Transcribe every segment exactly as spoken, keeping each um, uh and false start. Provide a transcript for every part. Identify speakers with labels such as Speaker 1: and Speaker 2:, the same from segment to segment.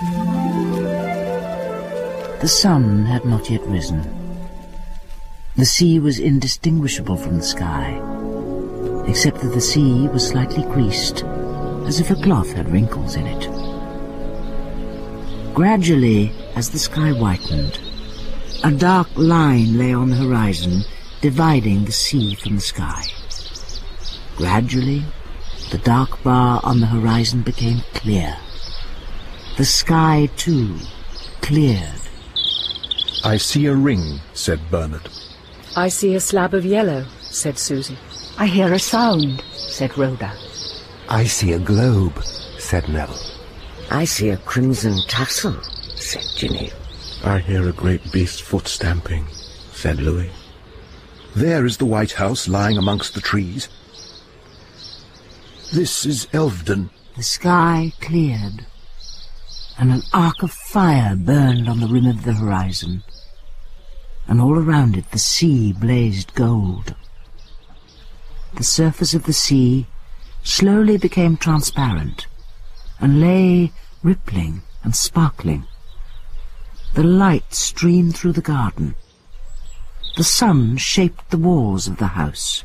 Speaker 1: The sun had not yet risen. The sea was indistinguishable from the sky, except that the sea was slightly creased, as if a cloth had wrinkles in it. Gradually, as the sky whitened, a dark line lay on the horizon, dividing the sea from the sky. Gradually, the dark bar on the horizon became clear. The sky, too, cleared.
Speaker 2: "I see a ring," said Bernard.
Speaker 3: "I see a slab of yellow," said Susan.
Speaker 4: "I hear a sound," said Rhoda.
Speaker 5: "I see a globe," said Neville.
Speaker 6: "I see a crimson tassel," said Ginny.
Speaker 7: "I hear a great beast's foot stamping," said Louis.
Speaker 2: "There is the White House lying amongst the trees. This is Elveden."
Speaker 1: The sky cleared, and an arc of fire burned on the rim of the horizon, and all around it the sea blazed gold. The surface of the sea slowly became transparent, and lay rippling and sparkling. The light streamed through the garden. The sun shaped the walls of the house.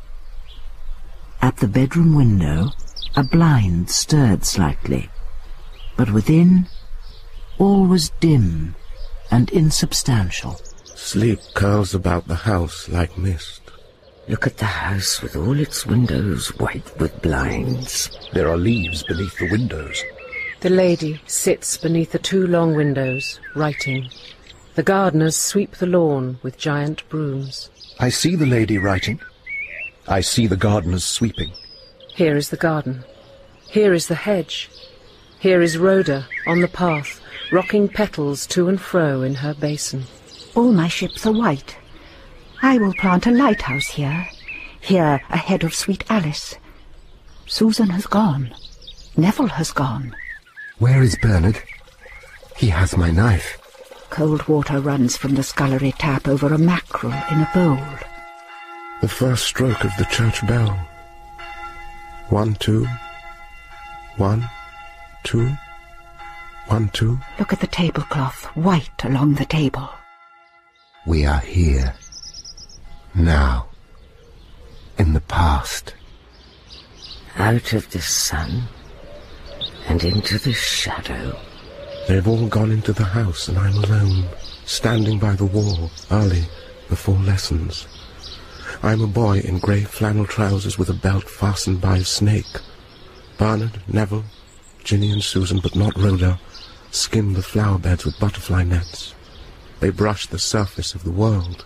Speaker 1: At the bedroom window, a blind stirred slightly, but within, all was dim and insubstantial.
Speaker 7: "Sleep curls about the house like mist."
Speaker 6: "Look at the house with all its windows white with blinds."
Speaker 2: "There are leaves beneath the windows."
Speaker 3: The lady sits beneath the two long windows, writing. The gardeners sweep the lawn with giant brooms.
Speaker 2: "I see the lady writing. I see the gardeners sweeping."
Speaker 3: Here is the garden. Here is the hedge. Here is Rhoda on the path, rocking petals to and fro in her basin.
Speaker 4: "All my ships are white. I will plant a lighthouse here, here ahead of Sweet Alice. Susan has gone. Neville has gone."
Speaker 5: "Where is Bernard? He has my knife."
Speaker 4: Cold water runs from the scullery tap over a mackerel in a bowl.
Speaker 7: "The first stroke of the church bell. One, two. One, two. One, two."
Speaker 4: Look at the tablecloth, white along the table.
Speaker 5: "We are here. Now. In the past."
Speaker 6: "Out of the sun and into the shadow."
Speaker 7: "They've all gone into the house and I'm alone, standing by the wall, early, before lessons. I'm a boy in grey flannel trousers with a belt fastened by a snake. Bernard, Neville, Ginny and Susan, but not Rhoda, skim the flower beds with butterfly nets. They brush the surface of the world."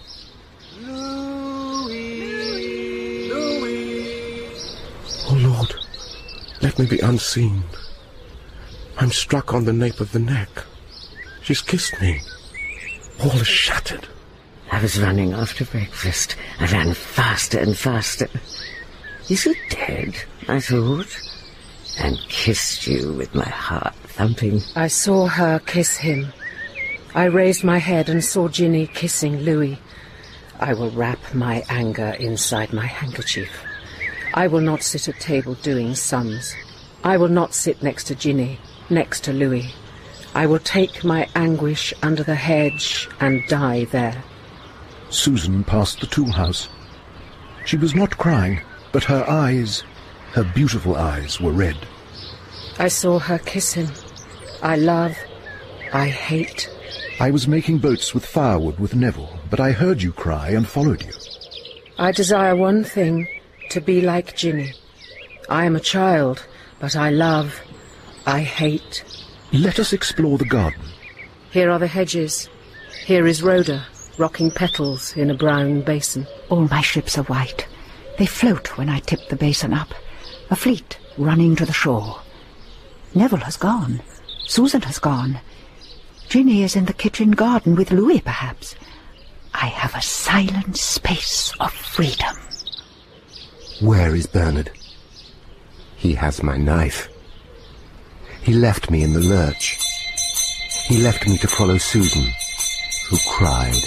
Speaker 8: Louis! Louis!
Speaker 7: "Oh, Lord, let me be unseen. I'm struck on the nape of the neck. She's kissed me. All is shattered."
Speaker 6: "I was running after breakfast. I ran faster and faster. Is he dead, I thought, and kissed you with my heart thumping."
Speaker 3: I saw her kiss him. I raised my head and saw Ginny kissing Louis. I will wrap my anger inside my handkerchief. I will not sit at table doing sums. I will not sit next to Ginny, next to Louis. I will take my anguish under the hedge and die there.
Speaker 2: Susan passed the tool house. She was not crying, but her eyes, her beautiful eyes, were red.
Speaker 3: I saw her kiss him. I love, I hate.
Speaker 2: "I was making boats with firewood with Neville, but I heard you cry and followed you."
Speaker 3: I desire one thing, to be like Ginny. I am a child, but I love, I hate.
Speaker 2: "Let us explore the garden."
Speaker 3: Here are the hedges. Here is Rhoda, rocking petals in a brown basin.
Speaker 4: "All my ships are white. They float when I tip the basin up. A fleet running to the shore. Neville has gone. Susan has gone. Ginny is in the kitchen garden with Louis, perhaps. I have a silent space of freedom."
Speaker 5: "Where is Bernard? He has my knife. He left me in the lurch. He left me to follow Susan, who cried.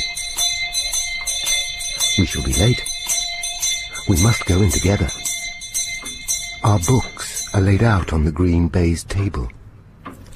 Speaker 5: We shall be late. We must go in together. Our books are laid out on the green baize table.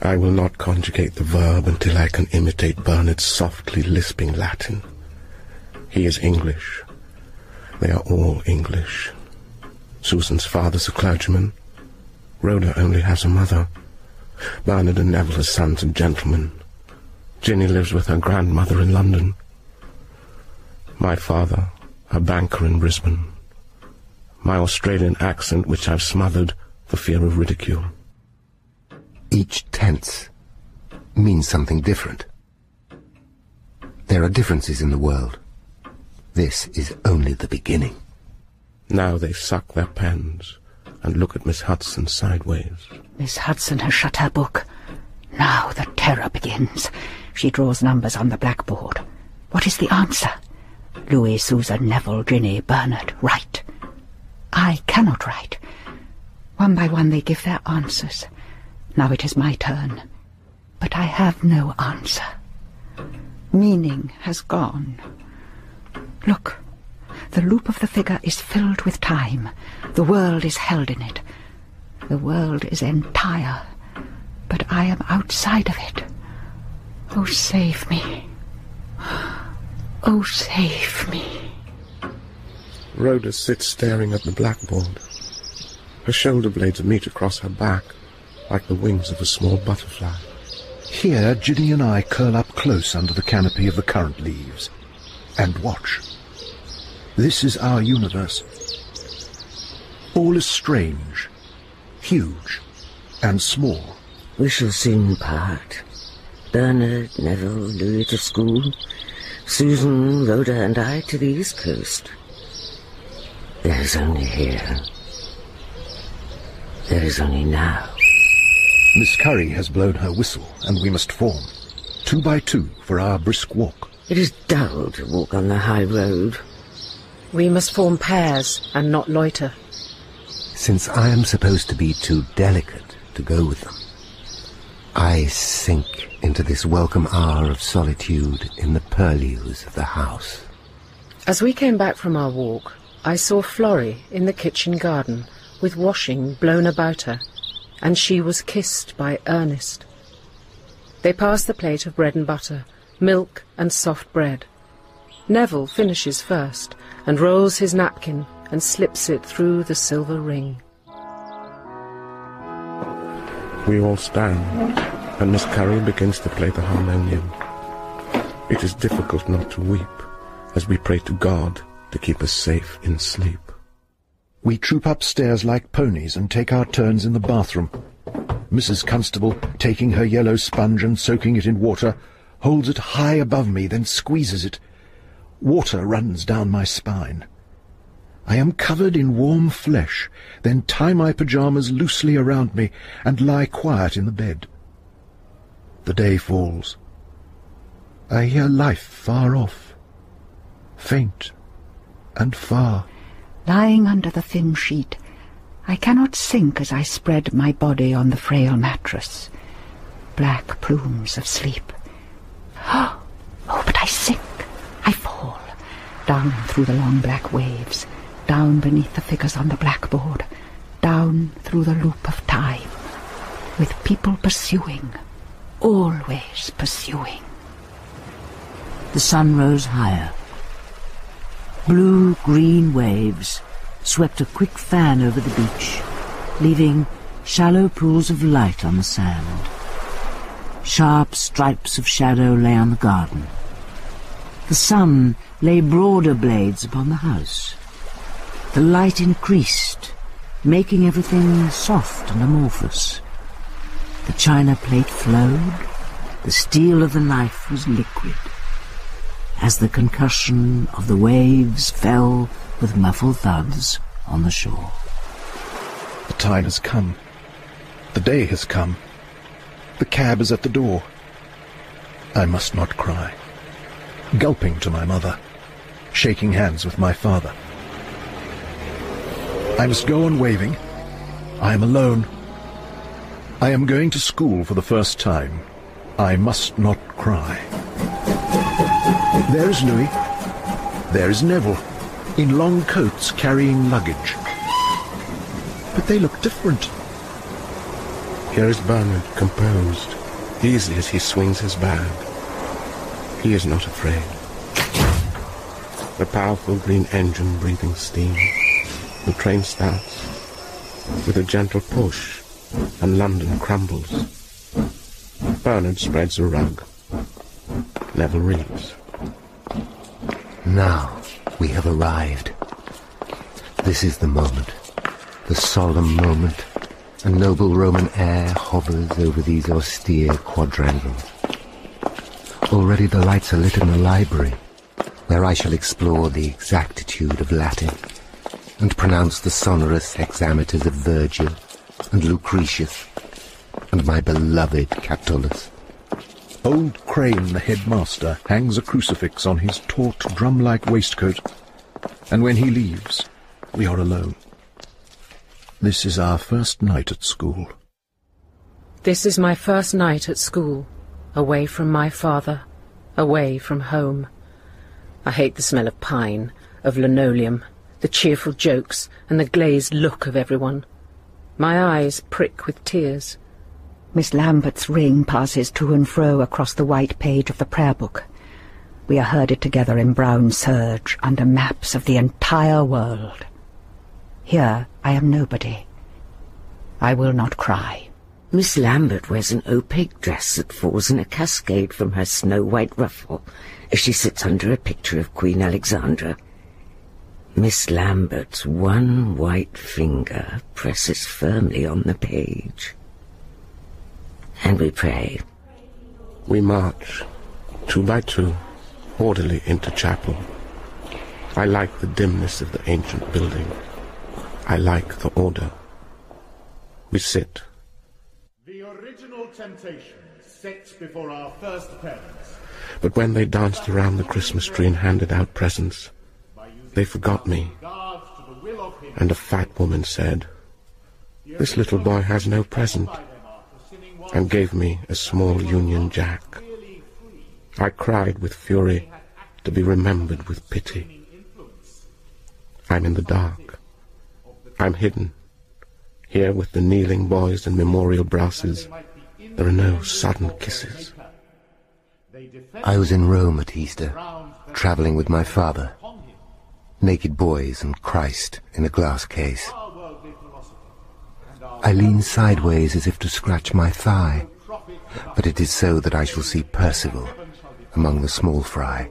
Speaker 7: I will not conjugate the verb until I can imitate Bernard's softly lisping Latin. He is English. They are all English. Susan's father's a clergyman. Rhoda only has a mother. Bernard and Neville are sons of gentlemen. Ginny lives with her grandmother in London. My father, a banker in Brisbane. My Australian accent, which I've smothered for fear of ridicule.
Speaker 5: Each tense means something different. There are differences in the world. This is only the beginning.
Speaker 7: Now they suck their pens and look at Miss Hudson sideways.
Speaker 4: Miss Hudson has shut her book. Now the terror begins. She draws numbers on the blackboard. What is the answer? Louis, Susan, Neville, Ginny, Bernard, write. I cannot write. One by one they give their answers. Now it is my turn. But I have no answer. Meaning has gone. Look, the loop of the figure is filled with time. The world is held in it. The world is entire, but I am outside of it. Oh, save me. Oh, save me.
Speaker 7: Rhoda sits staring at the blackboard. Her shoulder blades meet across her back, like the wings of a small butterfly.
Speaker 2: Here, Ginny and I curl up close under the canopy of the currant leaves and watch. This is our universe. All is strange, huge, and small.
Speaker 6: We shall soon part. Bernard, Neville, Louis to school, Susan, Rhoda and I to the East Coast. There is only here. There is only now.
Speaker 2: Miss Curry has blown her whistle, and we must form, two by two, for our brisk walk.
Speaker 6: It is dull to walk on the high road.
Speaker 3: We must form pairs and not loiter.
Speaker 5: Since I am supposed to be too delicate to go with them, I sink into this welcome hour of solitude in the purlieus of the house.
Speaker 3: As we came back from our walk, I saw Florrie in the kitchen garden, with washing blown about her, and she was kissed by Ernest. They pass the plate of bread and butter, milk and soft bread. Neville finishes first, and rolls his napkin and slips it through the silver ring.
Speaker 7: We all stand, and Miss Curry begins to play the harmonium. It is difficult not to weep, as we pray to God to keep us safe in sleep.
Speaker 2: We troop upstairs like ponies and take our turns in the bathroom. Missus Constable, taking her yellow sponge and soaking it in water, holds it high above me, then squeezes it. Water runs down my spine. I am covered in warm flesh, then tie my pyjamas loosely around me and lie quiet in the bed. The day falls. I hear life far off, faint and far.
Speaker 4: Lying under the thin sheet, I cannot sink as I spread my body on the frail mattress. Black plumes of sleep. Oh, but I sink. I fall. Down through the long black waves. Down beneath the figures on the blackboard. Down through the loop of time. With people pursuing. Always pursuing.
Speaker 1: The sun rose higher. Blue-green waves swept a quick fan over the beach, leaving shallow pools of light on the sand. Sharp stripes of shadow lay on the garden. The sun lay broader blades upon the house. The light increased, making everything soft and amorphous. The china plate flowed. The steel of the knife was liquid, as the concussion of the waves fell with muffled thuds on the shore.
Speaker 2: The time has come. The day has come. The cab is at the door. I must not cry. Gulping to my mother, shaking hands with my father. I must go on waving. I am alone. I am going to school for the first time. I must not cry. There is Louis. There is Neville, in long coats carrying luggage. But they look different.
Speaker 7: Here is Bernard, composed, easy as he swings his bag. He is not afraid. The powerful green engine breathing steam. The train starts with a gentle push, and London crumbles. Bernard spreads a rug. Neville reads.
Speaker 5: Now we have arrived. This is the moment, the solemn moment. A noble Roman air hovers over these austere quadrangles. Already the lights are lit in the library, where I shall explore the exactitude of Latin, and pronounce the sonorous hexameters of Virgil, and Lucretius, and my beloved Catullus.
Speaker 2: Old Crane, the headmaster, hangs a crucifix on his taut, drum-like waistcoat, and when he leaves, we are alone. This is our first night at school.
Speaker 3: This is my first night at school, away from my father, away from home. I hate the smell of pine, of linoleum, the cheerful jokes, and the glazed look of everyone. My eyes prick with tears.
Speaker 4: Miss Lambert's ring passes to and fro across the white page of the prayer book. We are herded together in brown serge under maps of the entire world. Here I am nobody. I will not cry.
Speaker 6: Miss Lambert wears an opaque dress that falls in a cascade from her snow-white ruffle as she sits under a picture of Queen Alexandra. Miss Lambert's one white finger presses firmly on the page. And we pray.
Speaker 7: We march, two by two, orderly into chapel. I like the dimness of the ancient building. I like the order. We sit.
Speaker 8: The original temptation set before our first parents.
Speaker 7: But when they danced around the Christmas tree and handed out presents, they forgot me. And a fat woman said, "This little boy has no present," and gave me a small Union Jack. I cried with fury to be remembered with pity. I'm in the dark. I'm hidden. Here with the kneeling boys and memorial brasses, there are no sudden kisses.
Speaker 5: I was in Rome at Easter, travelling with my father. Naked boys and Christ in a glass case. I lean sideways as if to scratch my thigh, but it is so that I shall see Percival among the small fry.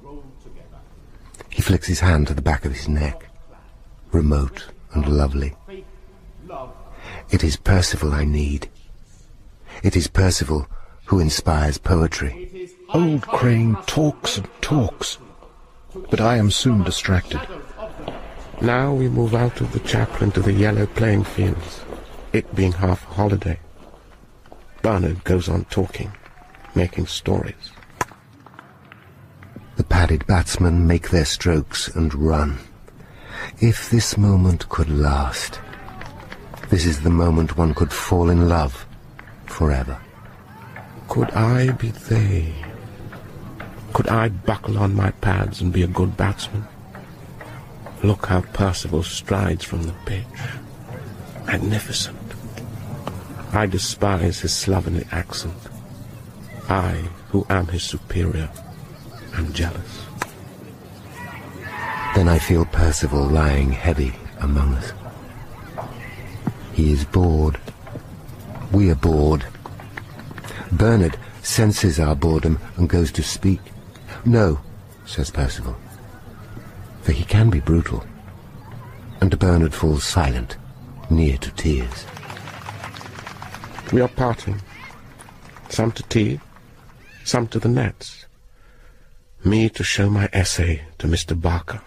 Speaker 5: He flicks his hand to the back of his neck, remote and lovely. It is Percival I need. It is Percival who inspires poetry.
Speaker 2: Old Crane talks and talks, but I am soon distracted.
Speaker 7: Now we move out of the chapel into the yellow playing fields, it being half a holiday. Bernard goes on talking, making stories.
Speaker 5: The padded batsmen make their strokes and run. If this moment could last, this is the moment one could fall in love forever.
Speaker 7: Could I be they? Could I buckle on my pads and be a good batsman? Look how Percival strides from the pitch. Magnificent. I despise his slovenly accent. I, who am his superior, am jealous.
Speaker 5: Then I feel Percival lying heavy among us. He is bored. We are bored. Bernard senses our boredom and goes to speak. "No," says Percival, for he can be brutal. And Bernard falls silent, near to tears.
Speaker 7: We are parting. Some to tea, some to the nets. Me to show my essay to Mister Barker.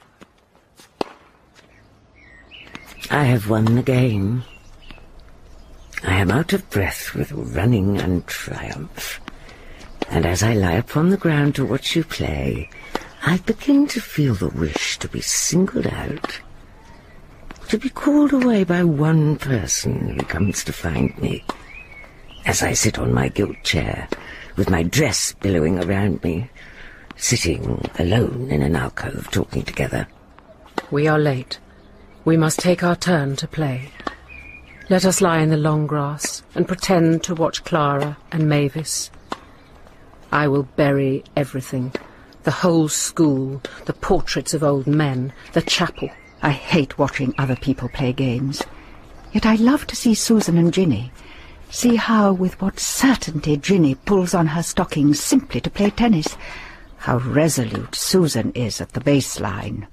Speaker 6: I have won the game. I am out of breath with running and triumph, and as I lie upon the ground to watch you play, I begin to feel the wish to be singled out, to be called away by one person who comes to find me, as I sit on my gilt chair, with my dress billowing around me, sitting alone in an alcove talking together.
Speaker 3: We are late. We must take our turn to play. Let us lie in the long grass and pretend to watch Clara and Mavis. I will bury everything. The whole school, the portraits of old men, the chapel.
Speaker 4: I hate watching other people play games. Yet I love to see Susan and Ginny. See how, with what certainty, Ginny pulls on her stockings simply to play tennis. How resolute Susan is at the baseline.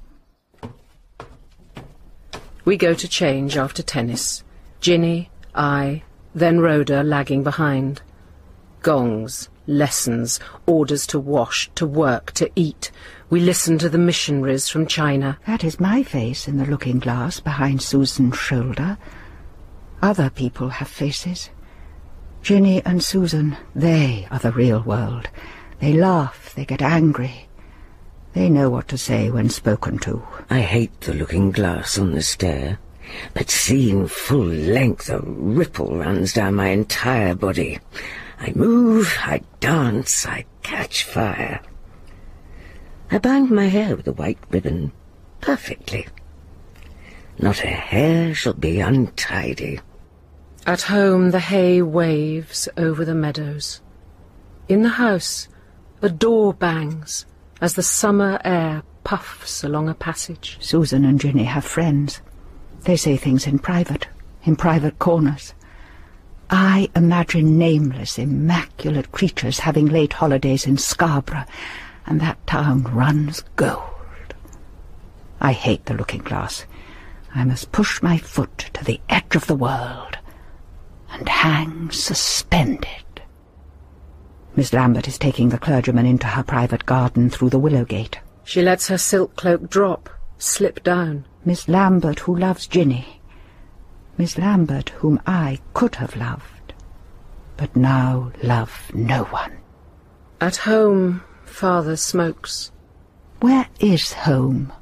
Speaker 3: We go to change after tennis. Ginny, I, then Rhoda lagging behind. Gongs, lessons, orders to wash, to work, to eat. We listen to the missionaries from China.
Speaker 4: That is my face in the looking-glass behind Susan's shoulder. Other people have faces. Ginny and Susan, they are the real world. They laugh, they get angry. They know what to say when spoken to.
Speaker 6: I hate the looking-glass on the stair, but seen full length a ripple runs down my entire body. I move, I dance, I catch fire. I bind my hair with a white ribbon, perfectly. Not a hair shall be untidy.
Speaker 3: At home the hay waves over the meadows. In the house a door bangs as the summer air puffs along a passage.
Speaker 4: Susan and Ginny have friends. They say things in private, in private corners. I imagine nameless, immaculate creatures having late holidays in Scarborough, and that town runs gold. I hate the looking-glass. I must push my foot to the edge of the world and hang suspended. Miss Lambert is taking the clergyman into her private garden through the willow gate.
Speaker 3: She lets her silk cloak drop, slip down.
Speaker 4: Miss Lambert, who loves Ginny. Miss Lambert, whom I could have loved, but now love no one.
Speaker 3: At home, Father smokes.
Speaker 4: Where is home?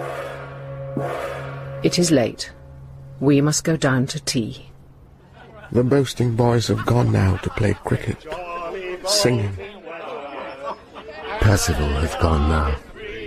Speaker 3: It is late. We must go down to tea.
Speaker 7: The boasting boys have gone now to play cricket, singing.
Speaker 5: Percival has gone now.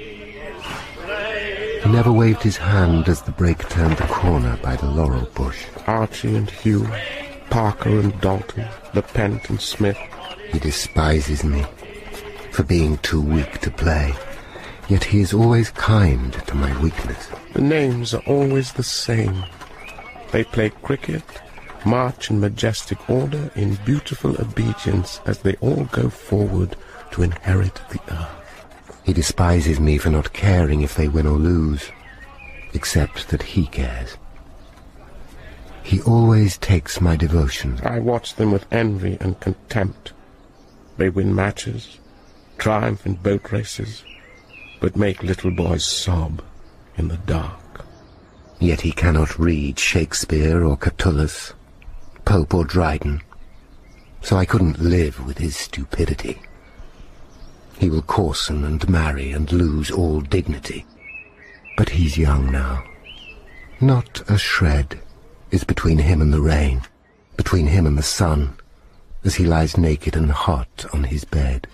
Speaker 5: He never waved his hand as the brake turned the corner by the laurel bush.
Speaker 7: Archie and Hugh, Parker and Dalton, LePent and Smith.
Speaker 5: He despises me for being too weak to play, yet he is always kind to my weakness.
Speaker 7: The names are always the same. They play cricket, march in majestic order, in beautiful obedience, as they all go forward to inherit the earth.
Speaker 5: He despises me for not caring if they win or lose, except that he cares. He always takes my devotion.
Speaker 7: I watch them with envy and contempt. They win matches, triumph in boat races, but make little boys sob in the dark.
Speaker 5: Yet he cannot read Shakespeare or Catullus, Pope or Dryden, so I couldn't live with his stupidity. He will coarsen and marry and lose all dignity. But he's young now. Not a shred is between him and the rain, between him and the sun, as he lies naked and hot on his bed.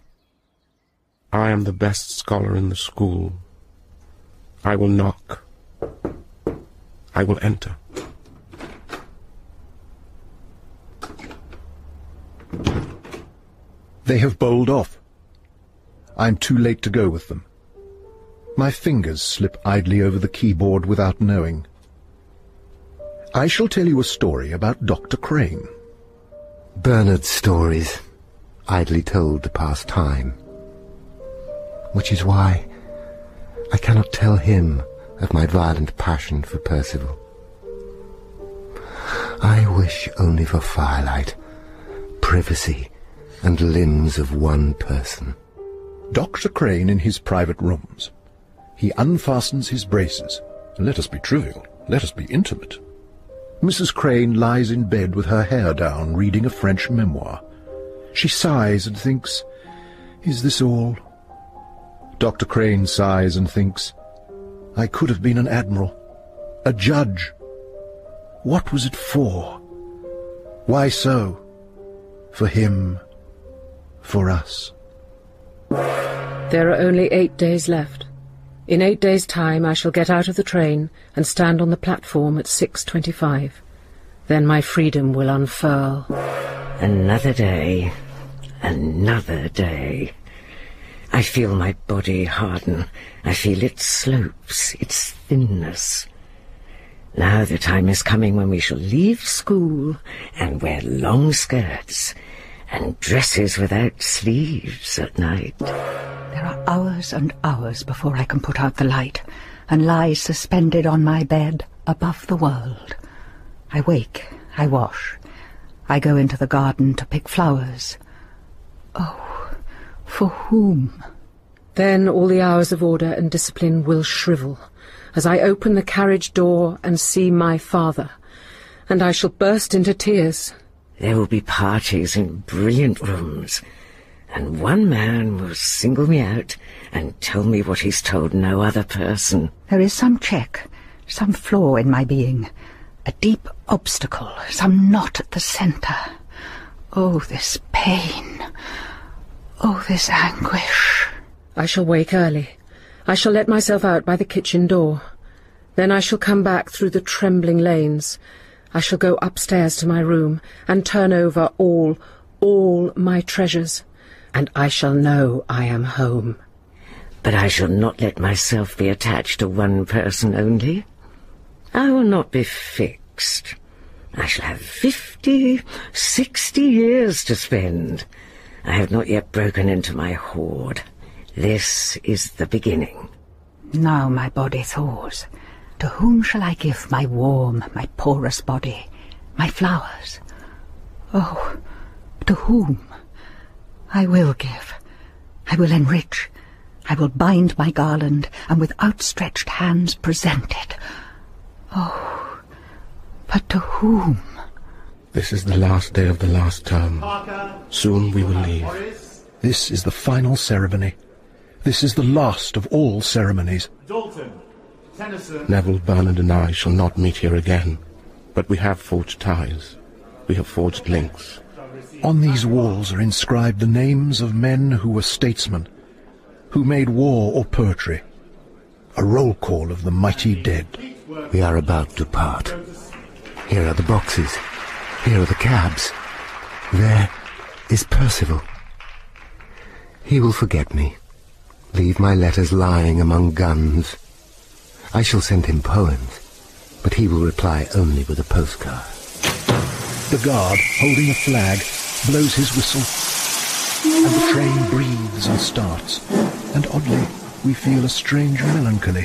Speaker 7: I am the best scholar in the school. I will knock. I will enter.
Speaker 2: They have bowled off. I'm too late to go with them. My fingers slip idly over the keyboard without knowing. I shall tell you a story about Doctor Crane.
Speaker 5: Bernard's stories, idly told to pass time. Which is why I cannot tell him of my violent passion for Percival. I wish only for firelight, privacy, and limbs of one person.
Speaker 2: Doctor Crane in his private rooms. He unfastens his braces. Let us be trivial. Let us be intimate. Missus Crane lies in bed with her hair down, reading a French memoir. She sighs and thinks, is this all? Doctor Crane sighs and thinks, I could have been an admiral, a judge. What was it for? Why so? For him, for us.
Speaker 3: There are only eight days left. In eight days' time I shall get out of the train and stand on the platform at six twenty-five. Then my freedom will unfurl.
Speaker 6: Another day. Another day. I feel my body harden. I feel its slopes, its thinness. Now the time is coming when we shall leave school and wear long skirts and dresses without sleeves at night.
Speaker 4: There are hours and hours before I can put out the light and lie suspended on my bed above the world. I wake, I wash, I go into the garden to pick flowers. Oh, for whom?
Speaker 3: Then all the hours of order and discipline will shrivel as I open the carriage door and see my father, and I shall burst into tears.
Speaker 6: There will be parties in brilliant rooms, and one man will single me out and tell me what he's told no other person.
Speaker 4: There is some check, some flaw in my being, a deep obstacle, some knot at the centre. Oh, this pain! Oh, this anguish!
Speaker 3: I shall wake early. I shall let myself out by the kitchen door. Then I shall come back through the trembling lanes. I shall go upstairs to my room and turn over all, all my treasures, and I shall know I am home.
Speaker 6: But I shall not let myself be attached to one person only. I will not be fixed. I shall have fifty, sixty years to spend. I have not yet broken into my hoard. This is the beginning.
Speaker 4: Now my body thaws. To whom shall I give my warm, my porous body, my flowers? Oh, to whom? I will give. I will enrich. I will bind my garland, and with outstretched hands present it. Oh, but to whom?
Speaker 7: This is the last day of the last term. Soon we will leave.
Speaker 2: This is the final ceremony. This is the last of all ceremonies.
Speaker 8: Dalton, Tennyson.
Speaker 7: Neville, Bernard and I shall not meet here again, but we have forged ties. We have forged links.
Speaker 2: On these walls are inscribed the names of men who were statesmen, who made war or poetry. A roll call of the mighty dead.
Speaker 5: We are about to part. Here are the boxes. Here are the cabs. There is Percival. He will forget me. Leave my letters lying among guns. I shall send him poems, but he will reply only with a postcard.
Speaker 2: The guard, holding a flag, blows his whistle, and the train breathes and starts, and oddly we feel a strange melancholy.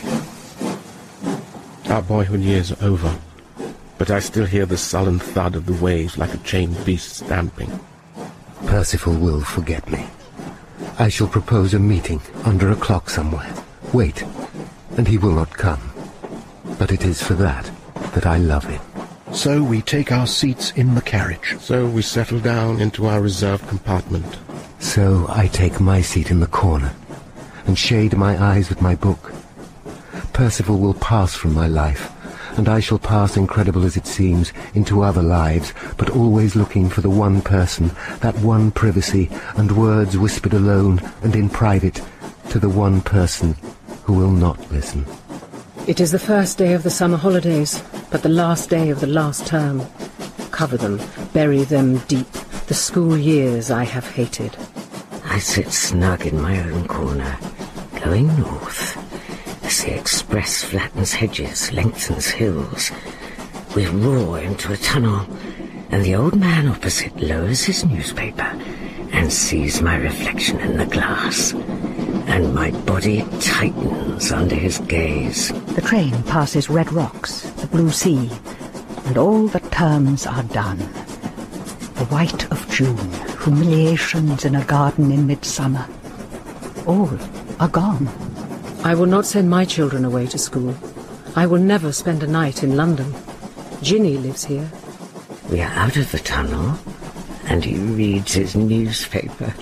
Speaker 7: Our boyhood years are over, but I still hear the sullen thud of the waves like a chained beast stamping.
Speaker 5: Percival will forget me. I shall propose a meeting under a clock somewhere. Wait, and he will not come. But it is for that that I love him.
Speaker 2: So we take our seats in the carriage.
Speaker 7: So we settle down into our reserved compartment.
Speaker 5: So I take my seat in the corner and shade my eyes with my book. Percival will pass from my life, and I shall pass, incredible as it seems, into other lives, but always looking for the one person, that one privacy, and words whispered alone and in private to the one person who will not listen.
Speaker 3: It is the first day of the summer holidays, but the last day of the last term. Cover them, bury them deep, the school years I have hated.
Speaker 6: I sit snug in my own corner, going north. As the express flattens hedges, lengthens hills. We roar into a tunnel, and the old man opposite lowers his newspaper and sees my reflection in the glass, and my body tightens under his gaze.
Speaker 4: The train passes red rocks, the blue sea, and all the terms are done. The white of June, humiliations in a garden in midsummer, all are gone.
Speaker 3: I will not send my children away to school. I will never spend a night in London. Ginny lives here.
Speaker 6: We are out of the tunnel, and he reads his newspaper.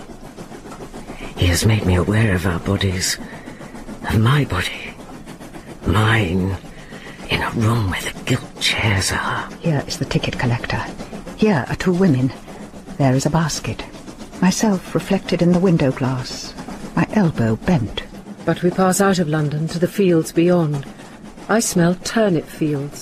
Speaker 6: He has made me aware of our bodies, of my body, mine, in a room where the gilt chairs are.
Speaker 4: Here is the ticket collector. Here are two women. There is a basket. Myself reflected in the window glass, my elbow bent.
Speaker 3: But we pass out of London to the fields beyond. I smell turnip fields.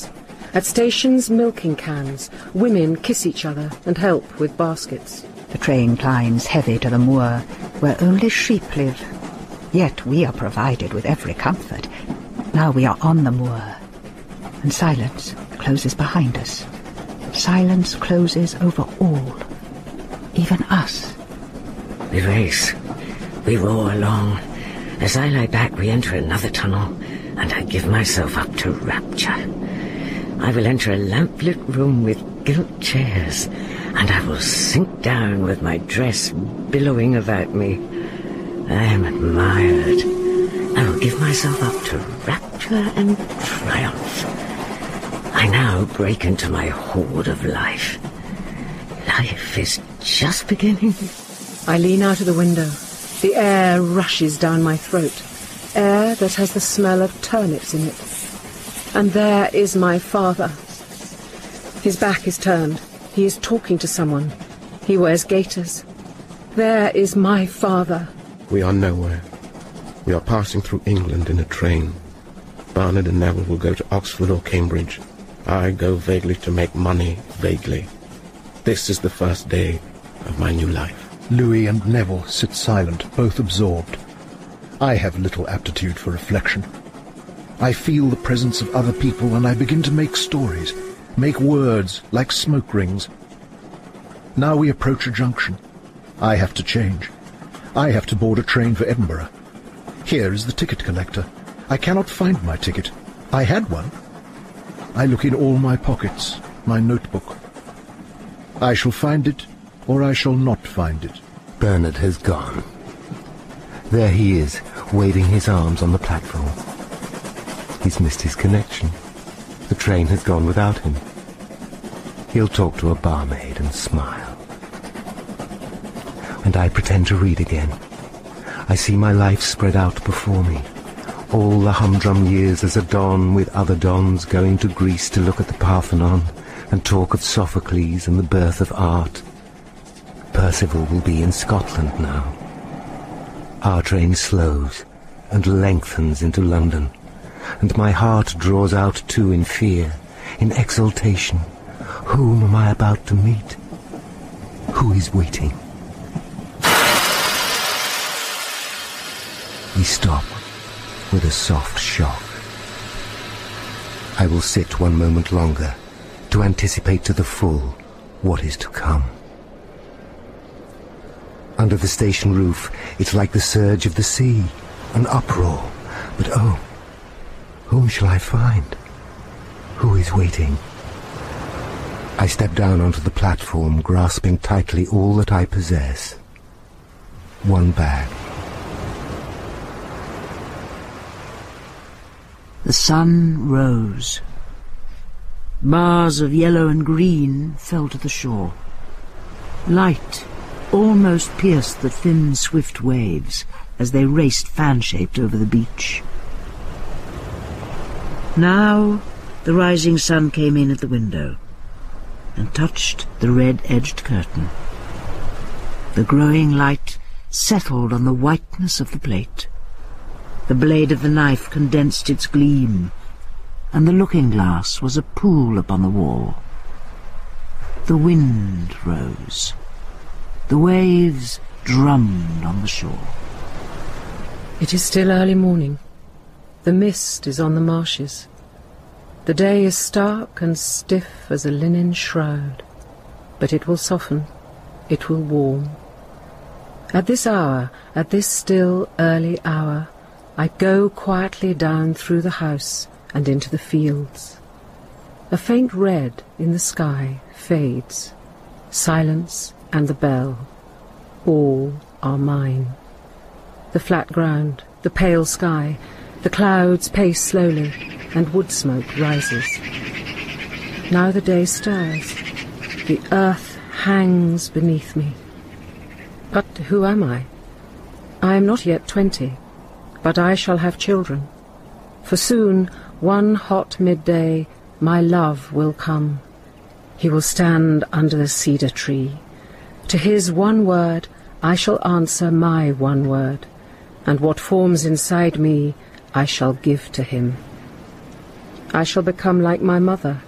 Speaker 3: At stations, milking cans, women kiss each other and help with baskets.
Speaker 4: The train climbs heavy to the moor, where only sheep live. Yet we are provided with every comfort. Now we are on the moor, and silence closes behind us. Silence closes over all, even us.
Speaker 6: We race. We roar along. As I lie back, we enter another tunnel, and I give myself up to rapture. I will enter a lamplit room with gilt chairs, and I will sink down with my dress billowing about me. I am admired. I will give myself up to rapture and triumph. I now break into my hoard of life. Life is just beginning.
Speaker 3: I lean out of the window. The air rushes down my throat, air that has the smell of turnips in it. And there is my father. His back is turned. He is talking to someone. He wears gaiters. There is my father.
Speaker 7: We are nowhere. We are passing through England in a train. Barnard and Neville will go to Oxford or Cambridge. I go vaguely to make money, vaguely. This is the first day of my new life.
Speaker 2: Louis and Neville sit silent, both absorbed. I have little aptitude for reflection. I feel the presence of other people, and I begin to make stories, make words like smoke rings. Now we approach a junction. I have to change. I have to board a train for Edinburgh. Here is the ticket collector. I cannot find my ticket. I had one. I look in all my pockets, my notebook. I shall find it, or I shall not find it.
Speaker 5: Bernard has gone. There he is, waving his arms on the platform. He's missed his connection. The train has gone without him. He'll talk to a barmaid and smile. And I pretend to read again. I see my life spread out before me. All the humdrum years as a don with other dons going to Greece to look at the Parthenon and talk of Sophocles and the birth of art. Percival will be in Scotland now. Our train slows and lengthens into London, and my heart draws out too in fear, in exultation. Whom am I about to meet? Who is waiting? We stop with a soft shock. I will sit one moment longer to anticipate to the full what is to come. Under the station roof, it's like the surge of the sea, an uproar. But oh, whom shall I find? Who is waiting? I step down onto the platform, grasping tightly all that I possess. One bag.
Speaker 1: The sun rose. Bars of yellow and green fell to the shore. Light almost pierced the thin, swift waves as they raced fan-shaped over the beach. Now the rising sun came in at the window and touched the red-edged curtain. The growing light settled on the whiteness of the plate. The blade of the knife condensed its gleam, and the looking-glass was a pool upon the wall. The wind rose. The waves drummed on the shore.
Speaker 3: It is still early morning. The mist is on the marshes. The day is stark and stiff as a linen shroud, but it will soften, it will warm. At this hour, at this still early hour, I go quietly down through the house and into the fields. A faint red in the sky fades. Silence and the bell, all are mine. The flat ground, the pale sky, the clouds pace slowly, and wood smoke rises. Now the day stirs. The earth hangs beneath me. But who am I? I am not yet twenty, but I shall have children. For soon, one hot midday, my love will come. He will stand under the cedar tree. To his one word I shall answer my one word, and what forms inside me I shall give to him. I shall become like my mother,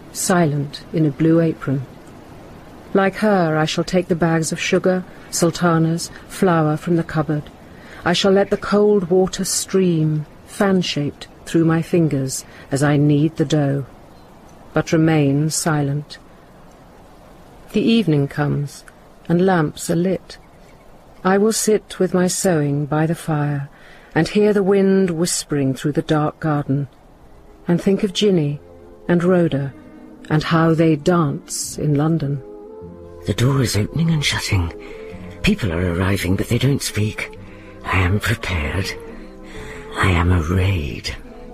Speaker 3: silent in a blue apron. Like her, I shall take the bags of sugar, sultanas, flour from the cupboard. I shall let the cold water stream, fan-shaped, through my fingers as I knead the dough, but remain silent. The evening comes, and lamps are lit. I will sit with my sewing by the fire, and hear the wind whispering through the dark garden, and think of Ginny and Rhoda, and how they dance in London.
Speaker 6: The door is opening and shutting. People are arriving, but they don't speak. I am prepared. I am arrayed.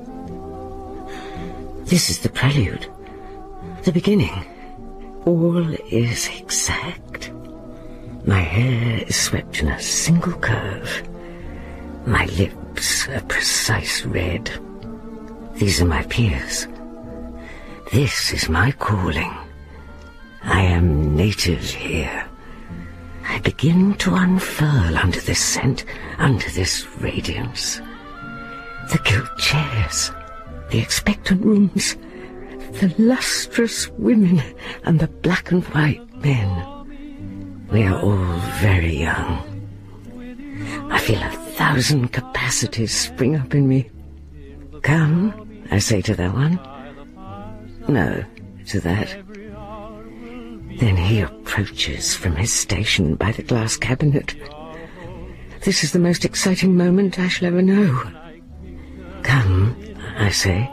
Speaker 6: This is the prelude, the beginning. All is exact. My hair is swept in a single curve. My lips a precise red. These are my peers. This is my calling. I am native here. I begin to unfurl under this scent, under this radiance. The gilt chairs, the expectant rooms, the lustrous women and the black and white men. We are all very young. I feel a thousand capacities spring up in me. Come, I say to that one. No, to that. Then he approaches from his station by the glass cabinet. This is the most exciting moment I shall ever know. Come, I say.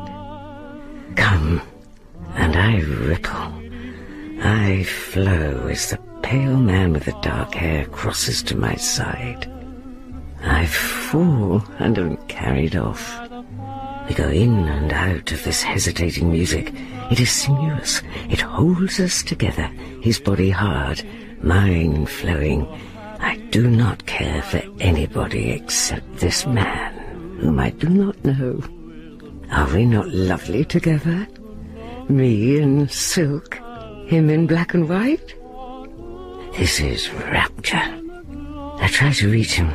Speaker 6: Come, and I ripple. I flow as the pale man with the dark hair crosses to my side. I fall and am carried off. We go in and out of this hesitating music. It is sinuous. It holds us together, his body hard, mine flowing. I do not care for anybody except this man, whom I do not know. Are we not lovely together? Me in silk, him in black and white? This is rapture. I try to reach him.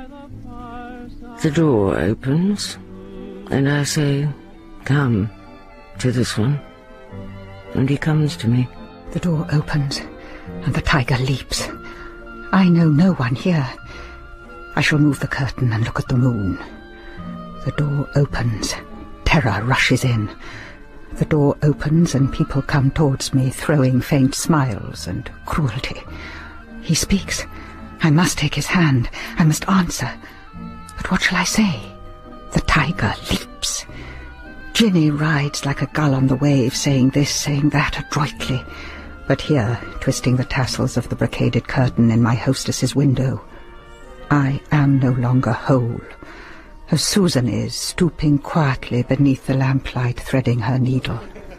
Speaker 6: The door opens, and I say, come, to this one. And he comes to me.
Speaker 4: The door opens, and the tiger leaps. I know no one here. I shall move the curtain and look at the moon. The door opens. Terror rushes in. The door opens, and people come towards me, throwing faint smiles and cruelty. He speaks. I must take his hand. I must answer. But what shall I say? The tiger leaps. Ginny rides like a gull on the wave, saying this, saying that adroitly. But here, twisting the tassels of the brocaded curtain in my hostess's window, I am no longer whole, as Susan is, stooping quietly beneath the lamplight, threading her needle.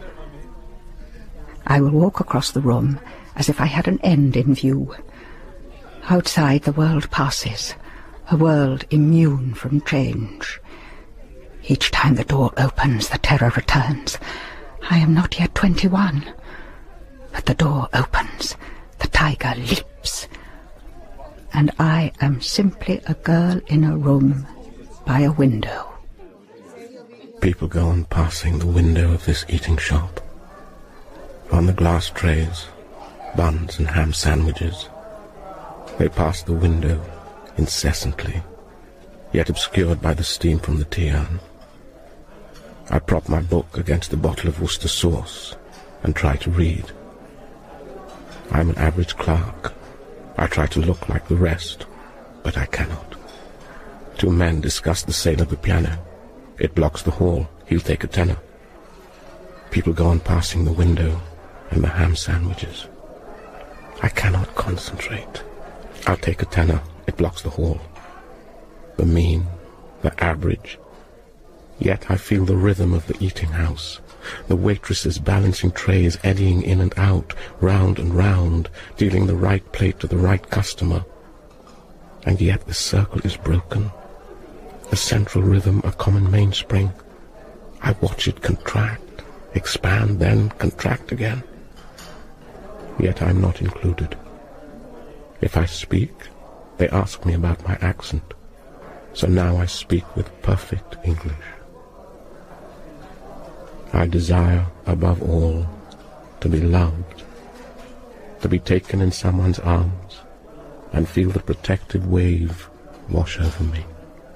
Speaker 4: I will walk across the room as if I had an end in view. Outside, the world passes, a world immune from change. Each time the door opens, the terror returns. I am not yet twenty-one. But the door opens, the tiger leaps, and I am simply a girl in a room by a window.
Speaker 7: People go on passing the window of this eating shop. On the glass trays, buns and ham sandwiches. They pass the window incessantly, yet obscured by the steam from the tea urn. I prop my book against the bottle of Worcester sauce and try to read. I'm an average clerk. I try to look like the rest, but I cannot. Two men discuss the sale of the piano. It blocks the hall. He'll take a tenner. People go on passing the window and the ham sandwiches. I cannot concentrate. I'll take a tenner. It blocks the hall. The mean, the average. Yet I feel the rhythm of the eating house, the waitresses balancing trays, eddying in and out, round and round, dealing the right plate to the right customer. And yet the circle is broken, the central rhythm a common mainspring. I watch it contract, expand, then contract again. Yet I'm not included. If I speak, they ask me about my accent, so now I speak with perfect English. I desire, above all, to be loved, to be taken in someone's arms and feel the protective wave wash over me.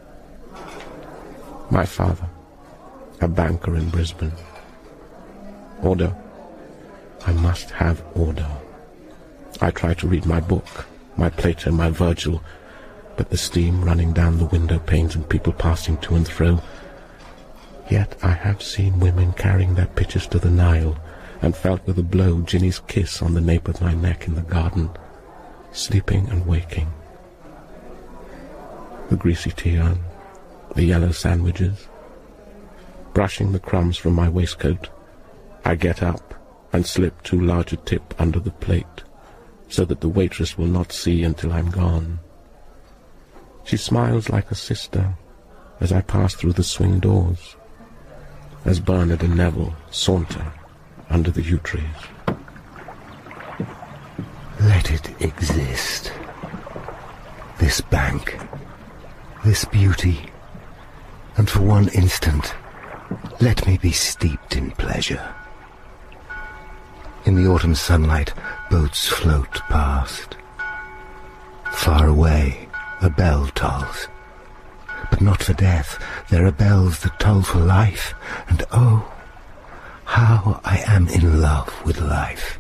Speaker 7: My father, a banker in Brisbane. Order. I must have order. I try to read my book, my Plato, my Virgil, but the steam running down the window panes and people passing to and fro. Yet I have seen women carrying their pitchers to the Nile, and felt with a blow Ginny's kiss on the nape of my neck in the garden, sleeping and waking. The greasy tea urn, the yellow sandwiches. Brushing the crumbs from my waistcoat, I get up and slip too large a tip under the plate, so that the waitress will not see until I'm gone. She smiles like a sister as I pass through the swing doors, as Bernard and Neville saunter under the yew trees.
Speaker 5: Let it exist. This bank, this beauty, and for one instant, let me be steeped in pleasure. In the autumn sunlight, boats float past. Far away, a bell tolls. But not for death. There are bells that toll for life. And oh, how I am in love with life.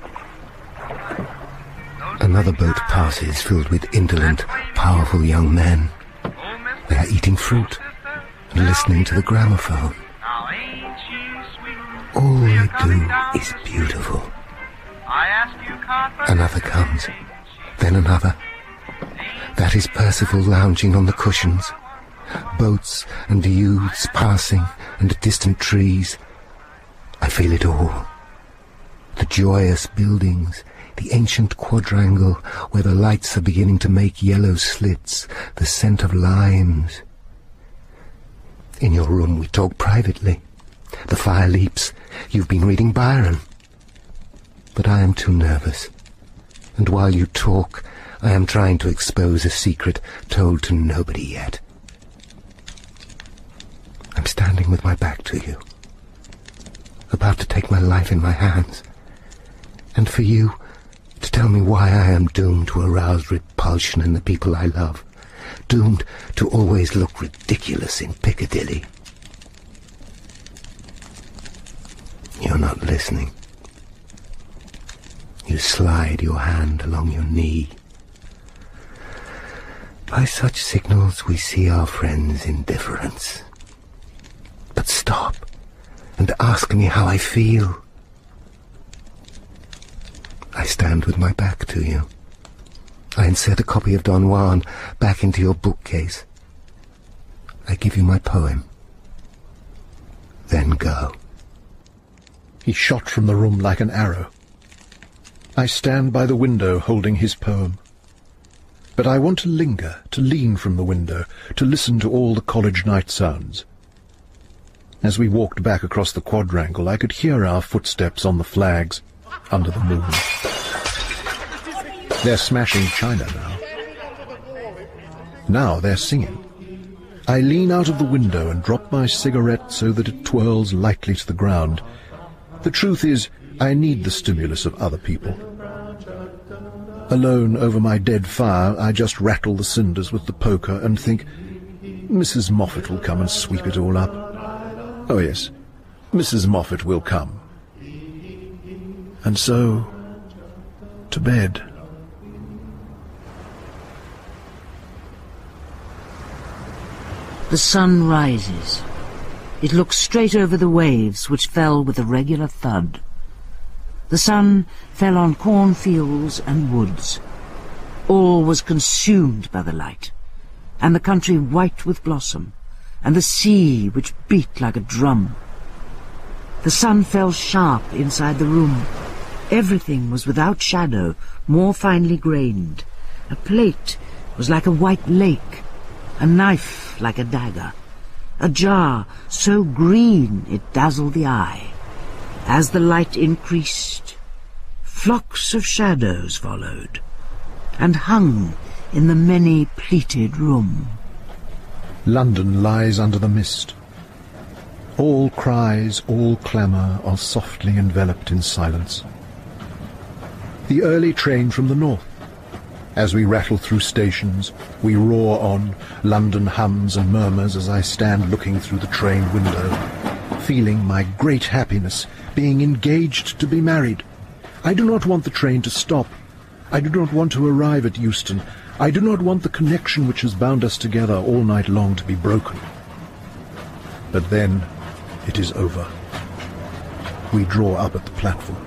Speaker 5: Another boat passes filled with indolent, powerful young men. They are eating fruit and listening to the gramophone. All they do is beautiful. Another comes, then another. That is Percival lounging on the cushions. Boats and youths passing and distant trees. I feel it all. The joyous buildings, the ancient quadrangle where the lights are beginning to make yellow slits, the scent of limes. In your room we talk privately. The fire leaps. You've been reading Byron. But I am too nervous. And while you talk, I am trying to expose a secret told to nobody yet. I'm standing with my back to you, about to take my life in my hands, and for you to tell me why I am doomed to arouse repulsion in the people I love, doomed to always look ridiculous in Piccadilly. You're not listening. You slide your hand along your knee. By such signals we see our friends' indifference. But stop and ask me how I feel. I stand with my back to you. I insert a copy of Don Juan back into your bookcase. I give you my poem. Then go.
Speaker 2: He shot from the room like an arrow. I stand by the window holding his poem. But I want to linger, to lean from the window, to listen to all the college night sounds. As we walked back across the quadrangle, I could hear our footsteps on the flags under the moon. They're smashing china now. Now they're singing. I lean out of the window and drop my cigarette so that it twirls lightly to the ground. The truth is, I need the stimulus of other people. Alone over my dead fire, I just rattle the cinders with the poker and think, Missus Moffat will come and sweep it all up. Oh yes, Missus Moffat will come. And so, to bed.
Speaker 1: The sun rises. It looks straight over the waves, which fell with a regular thud. The sun fell on cornfields and woods. All was consumed by the light, and the country white with blossom, and the sea which beat like a drum. The sun fell sharp inside the room. Everything was without shadow, more finely grained. A plate was like a white lake, a knife like a dagger, a jar so green it dazzled the eye. As the light increased, flocks of shadows followed, and hung in the many-pleated room.
Speaker 2: London lies under the mist. All cries, all clamour are softly enveloped in silence. The early train from the north. As we rattle through stations, we roar on. London hums and murmurs as I stand looking through the train window, feeling my great happiness, being engaged to be married. I do not want the train to stop. I do not want to arrive at Euston. I do not want the connection which has bound us together all night long to be broken. But then it is over. We draw up at the platform.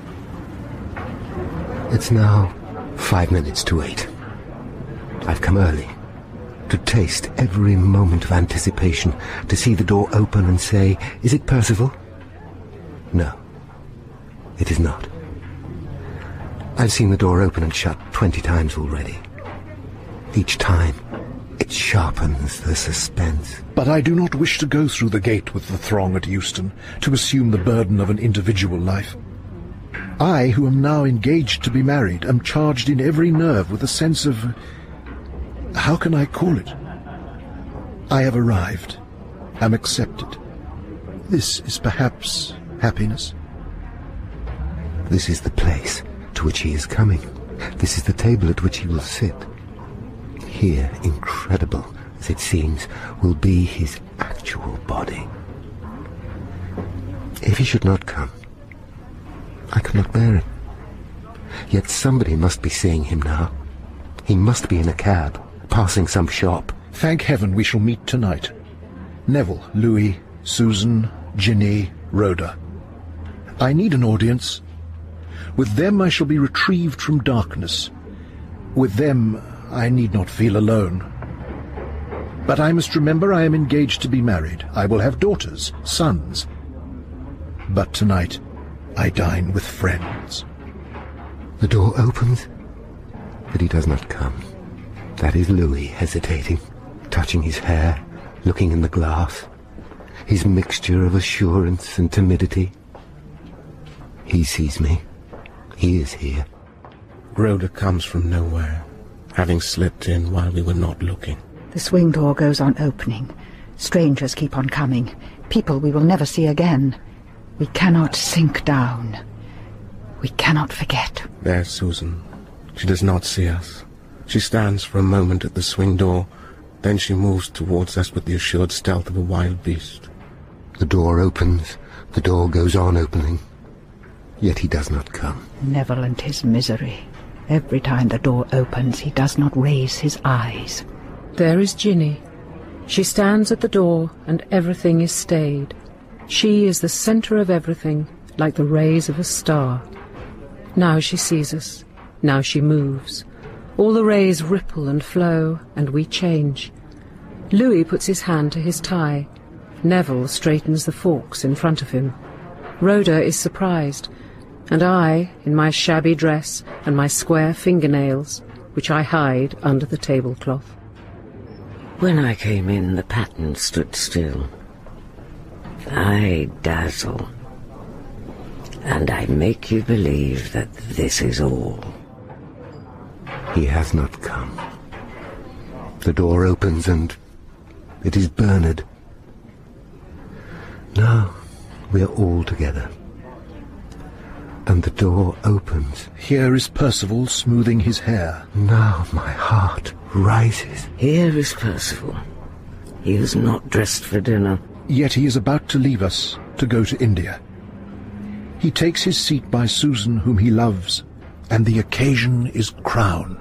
Speaker 5: It's now five minutes to eight. I've come early to taste every moment of anticipation, to see the door open and say, "Is it Percival?" No, it is not. I've seen the door open and shut twenty times already. Each time, it sharpens the suspense.
Speaker 2: But I do not wish to go through the gate with the throng at Euston, to assume the burden of an individual life. I, who am now engaged to be married, am charged in every nerve with a sense of... how can I call it? I have arrived, am accepted. This is perhaps happiness.
Speaker 5: This is the place to which he is coming. This is the table at which he will sit. Here, incredible as it seems, will be his actual body. If he should not come, I cannot bear it. Yet somebody must be seeing him now. He must be in a cab, passing some shop.
Speaker 2: Thank heaven we shall meet tonight. Neville, Louis, Susan, Ginny, Rhoda. I need an audience. With them I shall be retrieved from darkness. With them I need not feel alone. But I must remember I am engaged to be married. I will have daughters, sons. But tonight I dine with friends.
Speaker 5: The door opens, but he does not come. That is Louis hesitating, touching his hair, looking in the glass, his mixture of assurance and timidity. He sees me. He is here.
Speaker 7: Rhoda comes from nowhere, having slipped in while we were not looking.
Speaker 4: The swing door goes on opening. Strangers keep on coming. People we will never see again. We cannot sink down. We cannot forget.
Speaker 7: There's Susan. She does not see us. She stands for a moment at the swing door, then she moves towards us with the assured stealth of a wild beast.
Speaker 5: The door opens, the door goes on opening, yet he does not come.
Speaker 4: Neville and his misery. Every time the door opens, he does not raise his eyes.
Speaker 3: There is Ginny. She stands at the door, and everything is stayed. She is the centre of everything, like the rays of a star. Now she sees us. Now she moves. All the rays ripple and flow, and we change. Louis puts his hand to his tie. Neville straightens the forks in front of him. Rhoda is surprised, and I, in my shabby dress and my square fingernails, which I hide under the tablecloth.
Speaker 6: When I came in, the pattern stood still. I dazzle, and I make you believe that this is all.
Speaker 5: He has not come. The door opens and it is Bernard. Now we are all together. And the door opens.
Speaker 2: Here is Percival smoothing his hair.
Speaker 5: Now my heart rises.
Speaker 6: Here is Percival. He is not dressed for dinner.
Speaker 2: Yet he is about to leave us to go to India. He takes his seat by Susan, whom he loves, and the occasion is crowned.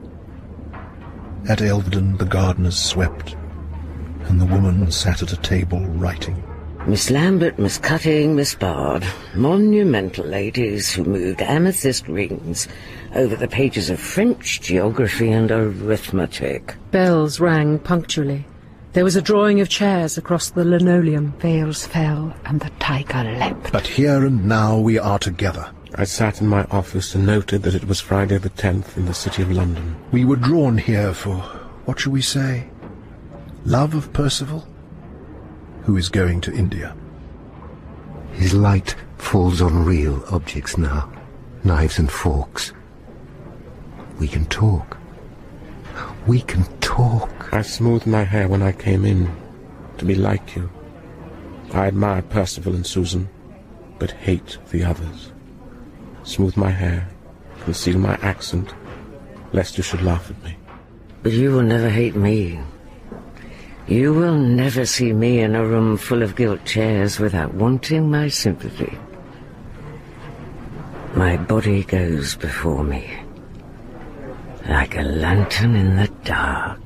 Speaker 2: At Elvedon the gardeners swept, and the woman sat at a table writing.
Speaker 6: Miss Lambert, Miss Cutting, Miss Bard, monumental ladies who moved amethyst rings over the pages of French geography and arithmetic.
Speaker 3: Bells rang punctually. There was a drawing of chairs across the linoleum.
Speaker 4: Veils fell, and the tiger leapt.
Speaker 2: But here and now we are together.
Speaker 7: I sat in my office and noted that it was Friday the tenth in the city of London.
Speaker 2: We were drawn here for, what shall we say, love of Percival, who is going to India.
Speaker 5: His light falls on real objects now, knives and forks. We can talk. We can talk.
Speaker 7: I smoothed my hair when I came in, to be like you. I admire Percival and Susan, but hate the others. Smooth my hair, conceal my accent, lest you should laugh at me.
Speaker 6: But you will never hate me. You will never see me in a room full of gilt chairs without wanting my sympathy. My body goes before me, like a lantern in the dark.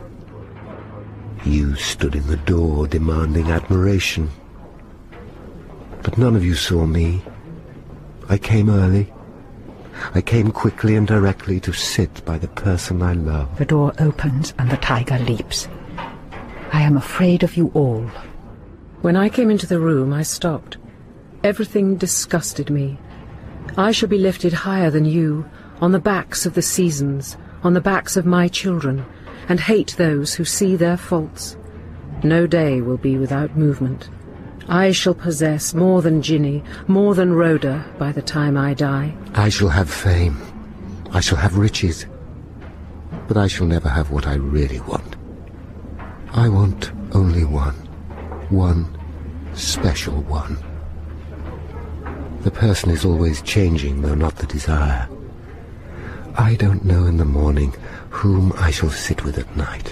Speaker 5: You stood in the door demanding admiration. But none of you saw me. I came early. I came quickly and directly to sit by the person I love.
Speaker 4: The door opens and the tiger leaps. I am afraid of you all.
Speaker 3: When I came into the room, I stopped. Everything disgusted me. I shall be lifted higher than you, on the backs of the seasons, on the backs of my children, and hate those who see their faults. No day will be without movement. I shall possess more than Ginny, more than Rhoda, by the time I die.
Speaker 5: I shall have fame. I shall have riches. But I shall never have what I really want. I want only one. One special one. The person is always changing, though not the desire. I don't know in the morning whom I shall sit with at night.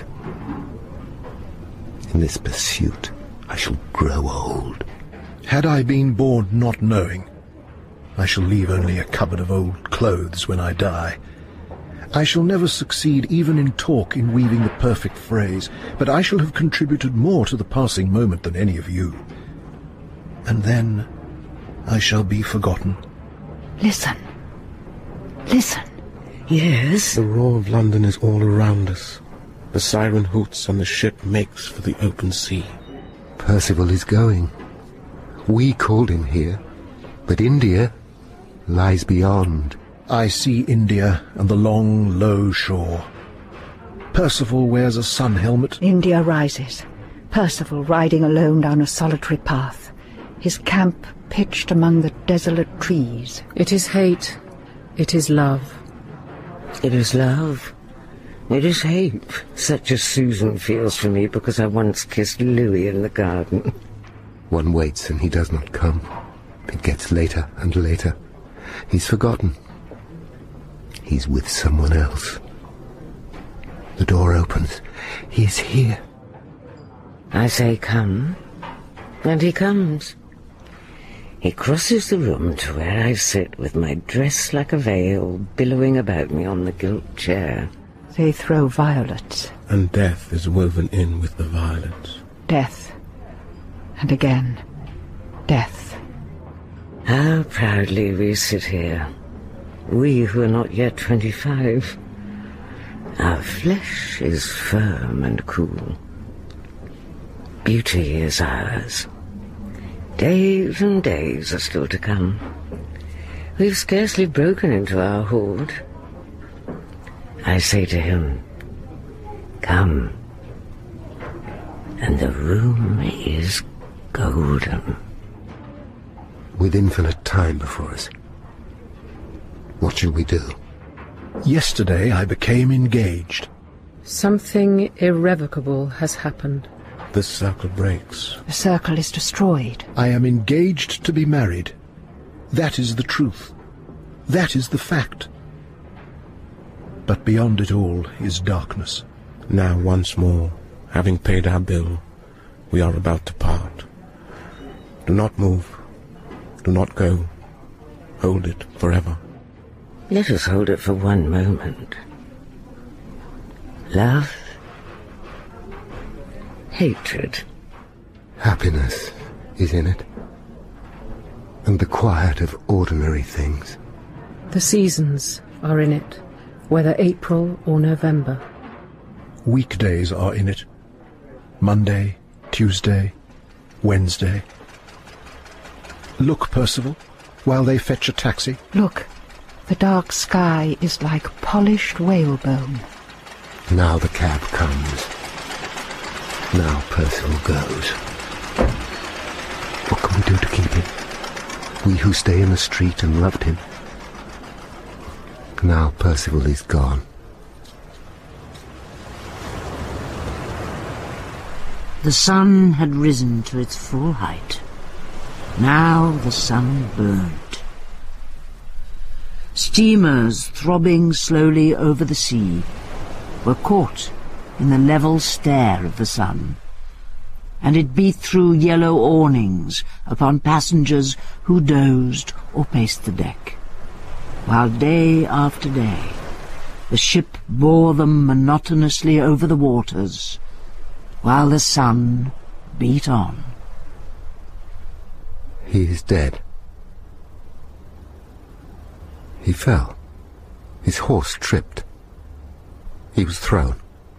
Speaker 5: In this pursuit, I shall grow old.
Speaker 2: Had I been born not knowing, I shall leave only a cupboard of old clothes when I die. I shall never succeed even in talk in weaving the perfect phrase, but I shall have contributed more to the passing moment than any of you. And then I shall be forgotten.
Speaker 4: Listen. Listen.
Speaker 6: Yes?
Speaker 7: The roar of London is all around us. The siren hoots and the ship makes for the open sea.
Speaker 5: Percival is going. We called him here, but India lies beyond.
Speaker 2: I see India and the long, low shore. Percival wears a sun helmet.
Speaker 4: India rises. Percival riding alone down a solitary path. His camp pitched among the desolate trees.
Speaker 3: It is hate. It is love.
Speaker 6: It is love. It is hate, such as Susan feels for me because I once kissed Louis in the garden.
Speaker 5: One waits and he does not come. It gets later and later. He's forgotten. He's with someone else. The door opens. He is here.
Speaker 6: I say come, and he comes. He crosses the room to where I sit with my dress like a veil billowing about me on the gilt chair.
Speaker 4: They throw violets.
Speaker 7: And death is woven in with the violets.
Speaker 4: Death. And again, death.
Speaker 6: How proudly we sit here, we who are not yet twenty-five. Our flesh is firm and cool. Beauty is ours. Days and days are still to come. We've scarcely broken into our hoard. I say to him, come. And the room is golden.
Speaker 5: With infinite time before us. What shall we do?
Speaker 2: Yesterday I became engaged.
Speaker 3: Something irrevocable has happened.
Speaker 7: The circle breaks.
Speaker 4: The circle is destroyed.
Speaker 2: I am engaged to be married. That is the truth. That is the fact. But beyond it all is darkness.
Speaker 7: Now once more, having paid our bill, we are about to part. Do not move. Do not go. Hold it forever.
Speaker 6: Let us hold it for one moment. Love. Hatred.
Speaker 5: Happiness is in it. And the quiet of ordinary things.
Speaker 3: The seasons are in it, whether April or November.
Speaker 2: Weekdays are in it. Monday, Tuesday, Wednesday. Look, Percival, while they fetch a taxi.
Speaker 4: Look, the dark sky is like polished whalebone.
Speaker 5: Now the cab comes. Now Percival goes. What can we do to keep him? We who stay in the street and loved him. Now Percival is gone.
Speaker 1: The sun had risen to its full height. Now the sun burned. Steamers throbbing slowly over the sea were caught in the level stare of the sun, and it beat through yellow awnings upon passengers who dozed or paced the deck, while day after day the ship bore them monotonously over the waters, while the sun beat on.
Speaker 5: He is dead. He fell. His horse tripped. He was thrown.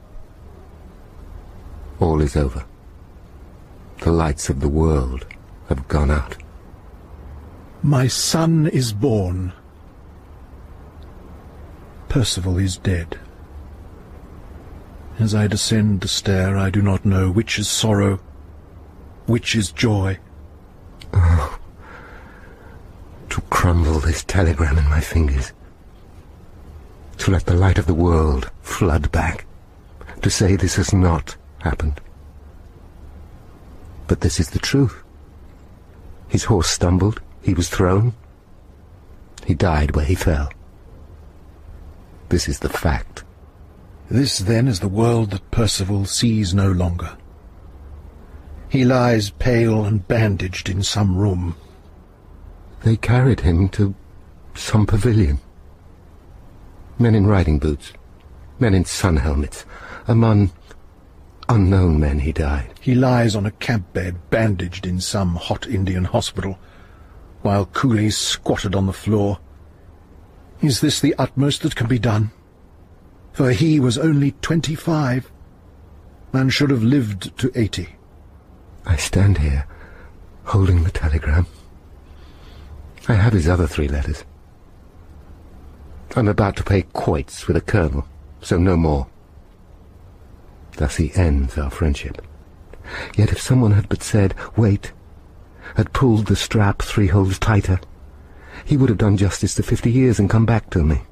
Speaker 5: All is over. The lights of the world have gone out.
Speaker 2: My son is born. Percival is dead. As I descend the stair, I do not know which is sorrow, which is joy.
Speaker 5: Oh, to crumble this telegram in my fingers, to let the light of the world flood back, to say this has not happened. But this is the truth. His horse stumbled, he was thrown, he died where he fell. This is the fact.
Speaker 2: This, then, is the world that Percival sees no longer. He lies pale and bandaged in some room.
Speaker 5: They carried him to some pavilion. Men in riding boots, men in sun helmets. Among unknown men he died.
Speaker 2: He lies on a camp bed, bandaged in some hot Indian hospital, while coolies squatted on the floor. Is this the utmost that can be done? For he was only twenty-five, and should have lived to eighty.
Speaker 5: I stand here, holding the telegram. I have his other three letters. I'm about to pay quoits with a colonel, so no more. Thus he ends our friendship. Yet if someone had but said, wait, had pulled the strap three holes tighter, he would have done justice to fifty years and come back to me.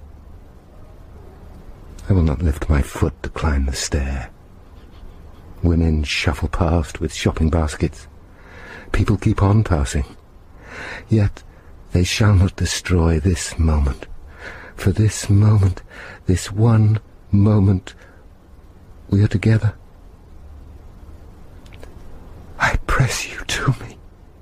Speaker 5: I will not lift my foot to climb the stair. Women shuffle past with shopping baskets. People keep on passing. Yet they shall not destroy this moment. For this moment, this one moment, we are together. I press you to me.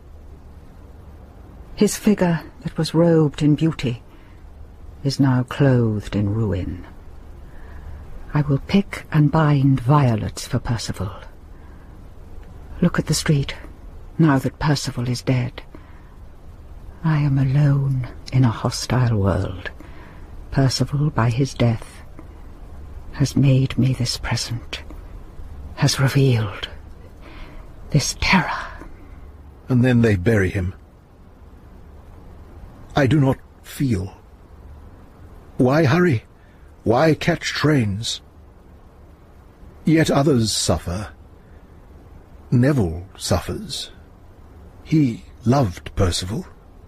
Speaker 4: His figure that was robed in beauty is now clothed in ruin. I will pick and bind violets for Percival. Look at the street, now that Percival is dead. I am alone in a hostile world. Percival, by his death, has made me this present, has revealed this terror.
Speaker 2: And then they bury him. I do not feel. Why hurry? Why catch trains? Yet others suffer. Neville suffers. He loved Percival.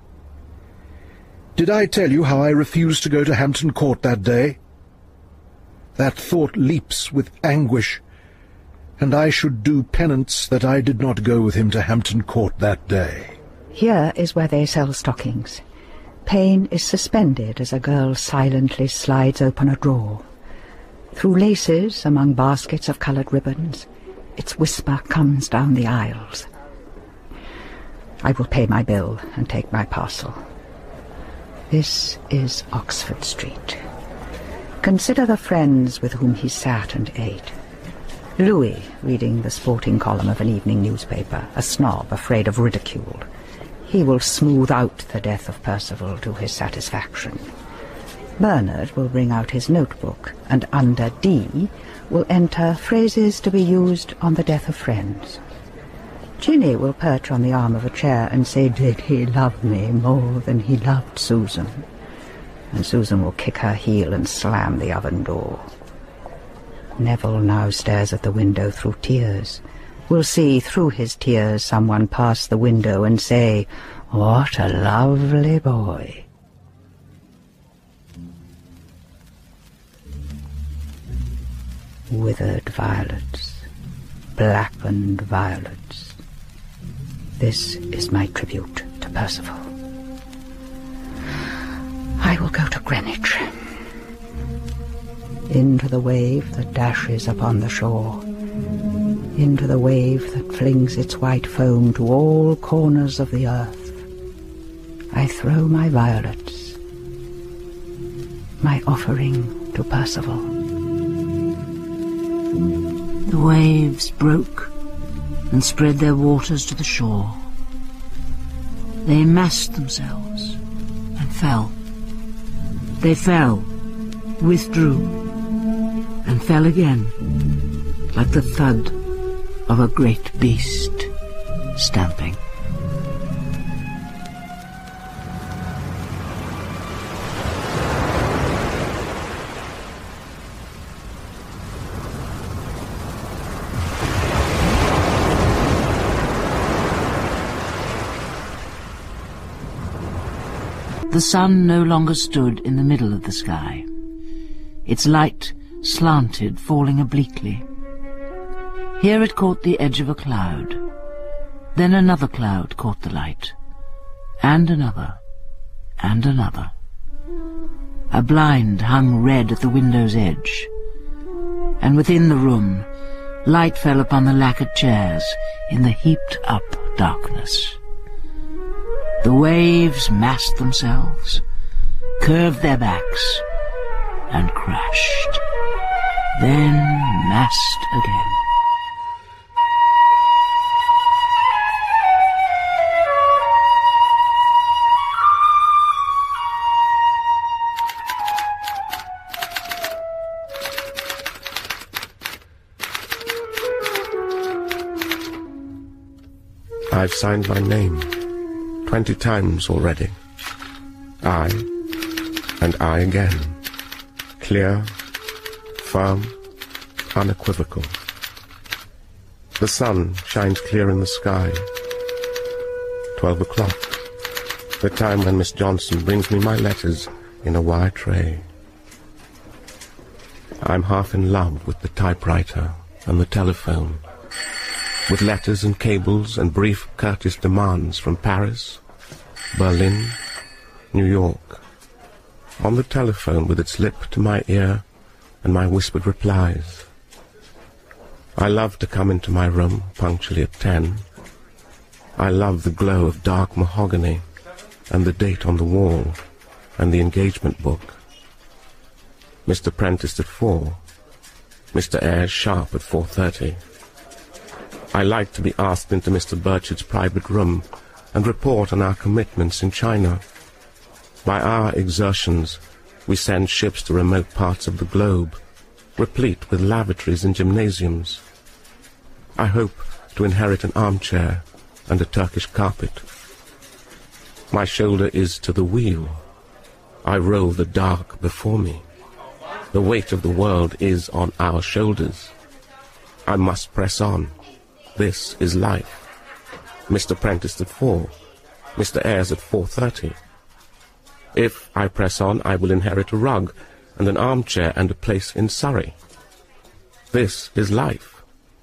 Speaker 2: Did I tell you how I refused to go to Hampton Court that day? That thought leaps with anguish, and I should do penance that I did not go with him to Hampton Court that day.
Speaker 4: Here is where they sell stockings. Pain is suspended as a girl silently slides open a drawer. Through laces, among baskets of coloured ribbons, its whisper comes down the aisles. I will pay my bill and take my parcel. This is Oxford Street. Consider the friends with whom he sat and ate. Louis, reading the sporting column of an evening newspaper, a snob afraid of ridicule. He will smooth out the death of Percival to his satisfaction. Bernard will bring out his notebook, and under D will enter phrases to be used on the death of friends. Ginny will perch on the arm of a chair and say, did he love me more than he loved Susan? And Susan will kick her heel and slam the oven door. Neville now stares at the window through tears. Will see through his tears someone pass the window and say, what a lovely boy. Withered violets, blackened violets. This is my tribute to Percival. I will go to Greenwich. Into the wave that dashes upon the shore. Into the wave that flings its white foam to all corners of the earth. I throw my violets, my offering to Percival.
Speaker 1: The waves broke and spread their waters to the shore. They massed themselves and fell. They fell, withdrew, and fell again, like the thud of a great beast stamping. The sun no longer stood in the middle of the sky. Its light slanted, falling obliquely. Here it caught the edge of a cloud. Then another cloud caught the light, and another, and another. A blind hung red at the window's edge, and within the room light fell upon the lacquered chairs in the heaped-up darkness. The waves massed themselves, curved their backs, and crashed, then massed again.
Speaker 7: I've signed my name twenty times already. I, and I again. Clear, firm, unequivocal. The sun shines clear in the sky. Twelve o'clock. The time when Miss Johnson brings me my letters in a wire tray. I'm half in love with the typewriter and the telephone, with letters and cables and brief courteous demands from Paris, Berlin, New York. On the telephone with its lip to my ear and my whispered replies. I love to come into my room punctually at ten. I love the glow of dark mahogany and the date on the wall and the engagement book. Mister Prentice at four, Mister Ayres sharp at four thirty. I like to be asked into Mister Burchard's private room and report on our commitments in China. By our exertions, we send ships to remote parts of the globe, replete with lavatories and gymnasiums. I hope to inherit an armchair and a Turkish carpet. My shoulder is to the wheel. I roll the dark before me. The weight of the world is on our shoulders. I must press on. This is life. Mister Prentice at four, Mister Ayres at four thirty. If I press on, I will inherit a rug and an armchair and a place in Surrey. This is life.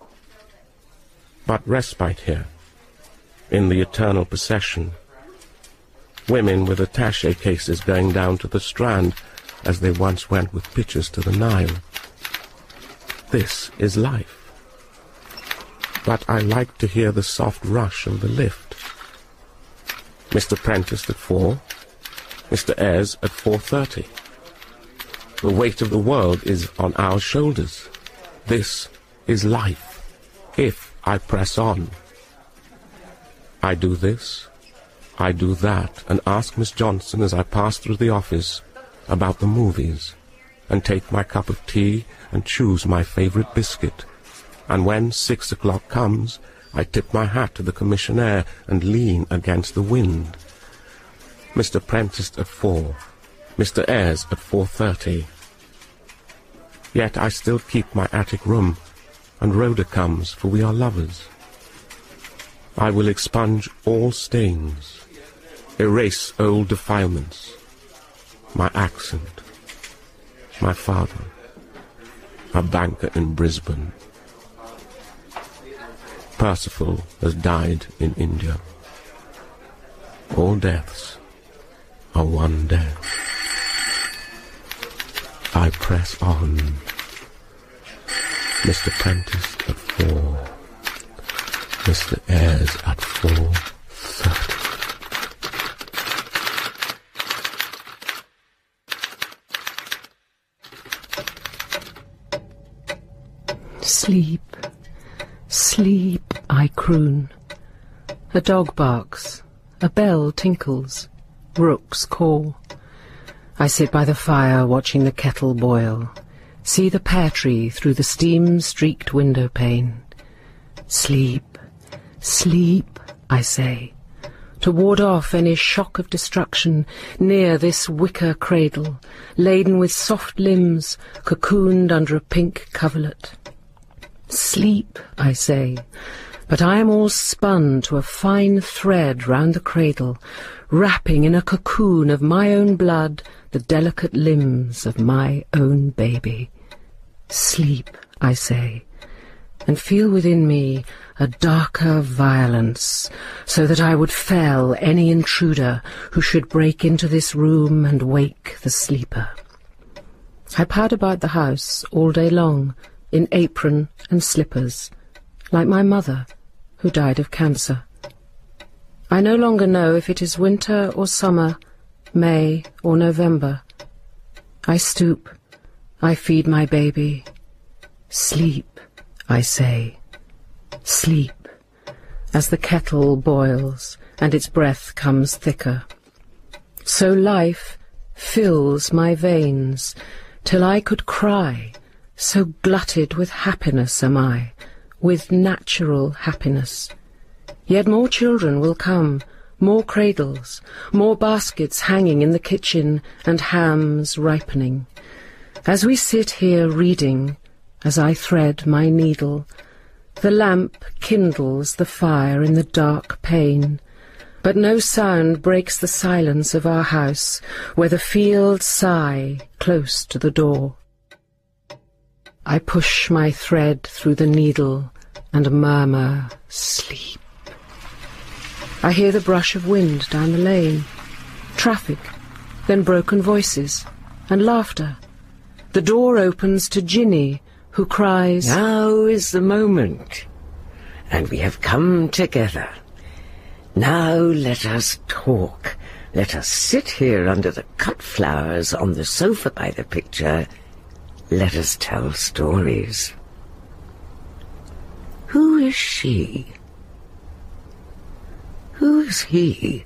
Speaker 7: But respite here, in the eternal procession. Women with attaché cases going down to the Strand as they once went with pitchers to the Nile. This is life. But I like to hear the soft rush of the lift. Mister Prentice at four, Mister Ayres at four thirty. The weight of the world is on our shoulders. This is life, if I press on. I do this, I do that, and ask Miss Johnson as I pass through the office about the movies, and take my cup of tea and choose my favorite biscuit. And when six o'clock comes, I tip my hat to the commissionaire and lean against the wind. Mister Prentice at four, Mister Ayres at four thirty. Yet I still keep my attic room, and Rhoda comes, for we are lovers. I will expunge all stains, erase old defilements, my accent, my father, a banker in Brisbane. Parsifal has died in India. All deaths are one death. I press on. Mister Prentice at four. Mister Ayres at four thirty.
Speaker 3: Sleep, sleep, I croon. A dog barks, a bell tinkles, rooks call. I sit by the fire watching the kettle boil, see the pear tree through the steam-streaked window pane. Sleep, sleep, I say, to ward off any shock of destruction near this wicker cradle, laden with soft limbs, cocooned under a pink coverlet. Sleep, I say, but I am all spun to a fine thread round the cradle, wrapping in a cocoon of my own blood the delicate limbs of my own baby. Sleep, I say, and feel within me a darker violence, so that I would fell any intruder who should break into this room and wake the sleeper. I pad about the house all day long, in apron and slippers, like my mother, who died of cancer. I no longer know if it is winter or summer, May or November. I stoop, I feed my baby. Sleep, I say, sleep, as the kettle boils and its breath comes thicker. So life fills my veins, till I could cry, so glutted with happiness am I, with natural happiness. Yet more children will come, more cradles, more baskets hanging in the kitchen, and hams ripening. As we sit here reading, as I thread my needle, the lamp kindles the fire in the dark pane, but no sound breaks the silence of our house, where the fields sigh close to the door. I push my thread through the needle and murmur, sleep. I hear the brush of wind down the lane, traffic, then broken voices and laughter. The door opens to Ginny, who cries,
Speaker 6: "Now is the moment, and we have come together. Now let us talk. Let us sit here under the cut flowers on the sofa by the picture. Let us tell stories. Who is she? Who is he?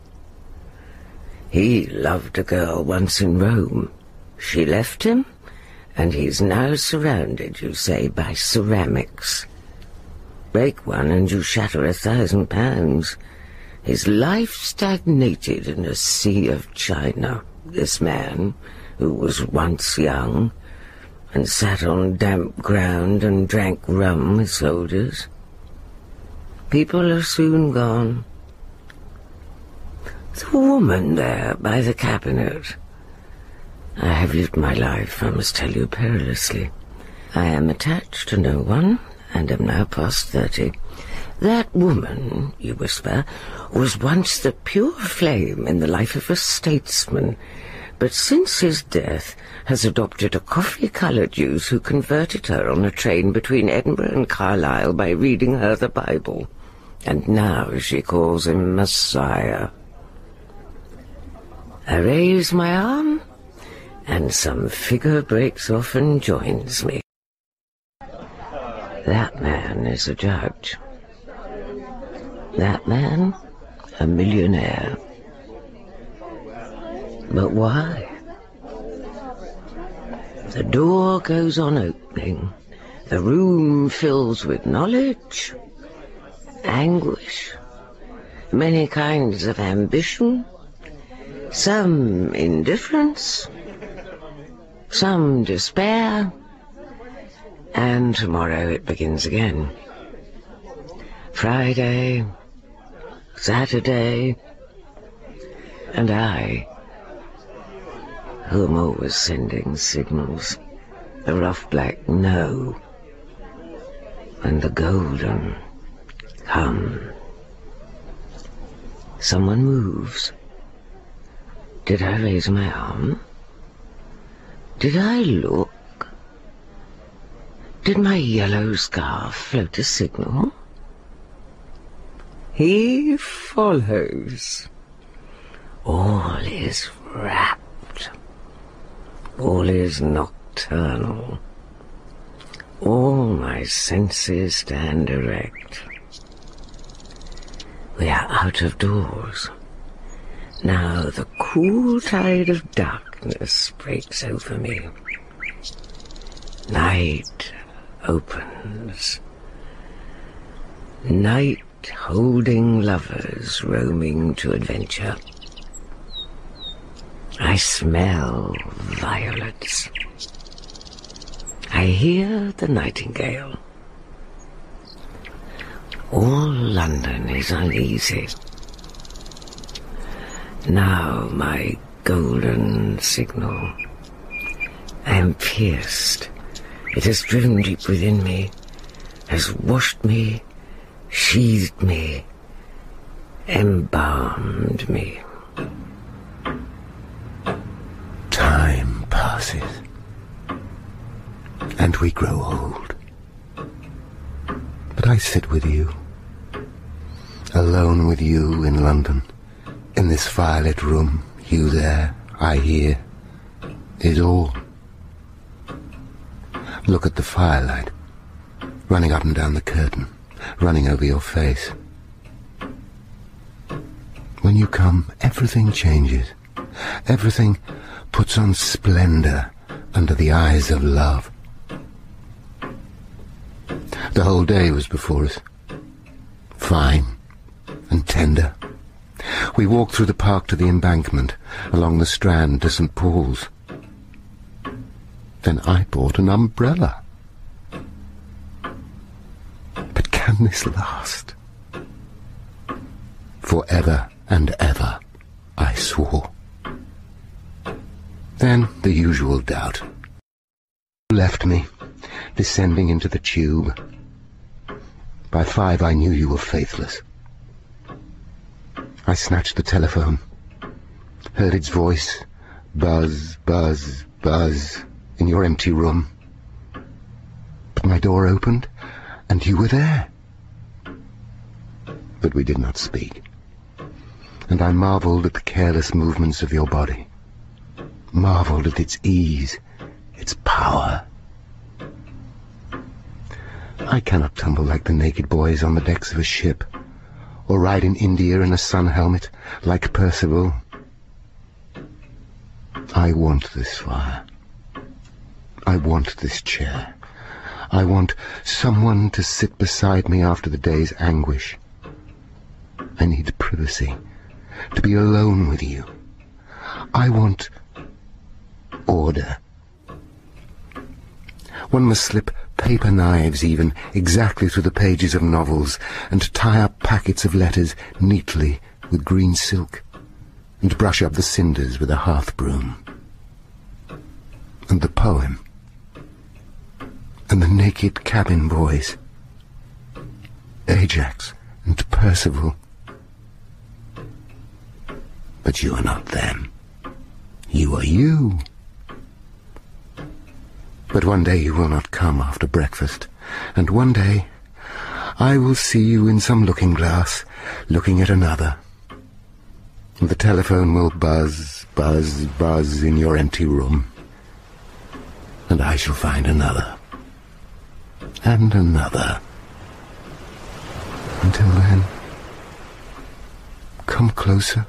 Speaker 6: He loved a girl once in Rome. She left him, and he's now surrounded, you say, by ceramics. Break one and you shatter a thousand pounds. His life stagnated in a sea of china, this man, who was once young, and sat on damp ground and drank rum with soldiers. People are soon gone. The woman there by the cabinet. I have lived my life, I must tell you, perilously. I am attached to no one, and am now past thirty. That woman, you whisper, was once the pure flame in the life of a statesman, but since his death has adopted a coffee-coloured youth who converted her on a train between Edinburgh and Carlisle by reading her the Bible, and now she calls him Messiah. I raise my arm, and some figure breaks off and joins me. That man is a judge. That man, a millionaire. But why? The door goes on opening. The room fills with knowledge, anguish, many kinds of ambition, some indifference, some despair, and tomorrow it begins again. Friday, Saturday, and I, who am always sending signals, the rough black no, and the golden Come. Someone moves. Did I raise my arm? Did I look? Did my yellow scarf float a signal? He follows. All is rapt. All is nocturnal. All my senses stand erect. We are out of doors. Now the cool tide of darkness breaks over me. Night opens. Night holding lovers roaming to adventure. I smell violets. I hear the nightingale. All London is uneasy. Now my golden signal. I am pierced. It has driven deep within me, has washed me, sheathed me, embalmed me.
Speaker 5: Time passes, and we grow old. But I sit with you, alone with you in London, in this firelit room, you there, I here, is all. Look at the firelight, running up and down the curtain, running over your face. When you come, everything changes. Everything puts on splendor under the eyes of love. The whole day was before us, fine and tender. We walked through the park to the Embankment, along the Strand to Saint Paul's. Then I bought an umbrella. But can this last? Forever and ever, I swore. Then the usual doubt. You left me, descending into the tube. By five I knew you were faithless. I snatched the telephone, heard its voice, buzz, buzz, buzz, in your empty room. But my door opened, and you were there. But we did not speak, and I marveled at the careless movements of your body, marveled at its ease, its power. I cannot tumble like the naked boys on the decks of a ship, or ride in India in a sun helmet like Percival. I want this fire. I want this chair. I want someone to sit beside me after the day's anguish. I need privacy, to be alone with you. I want order. One must slip paper knives even exactly through the pages of novels and tie up packets of letters neatly with green silk and brush up the cinders with a hearth broom. And the poem and the naked cabin boys, Ajax and Percival. But you are not them. You are you. But one day you will not come after breakfast, and one day I will see you in some looking-glass, looking at another. And the telephone will buzz, buzz, buzz in your empty room, and I shall find another, and another. Until then, come closer.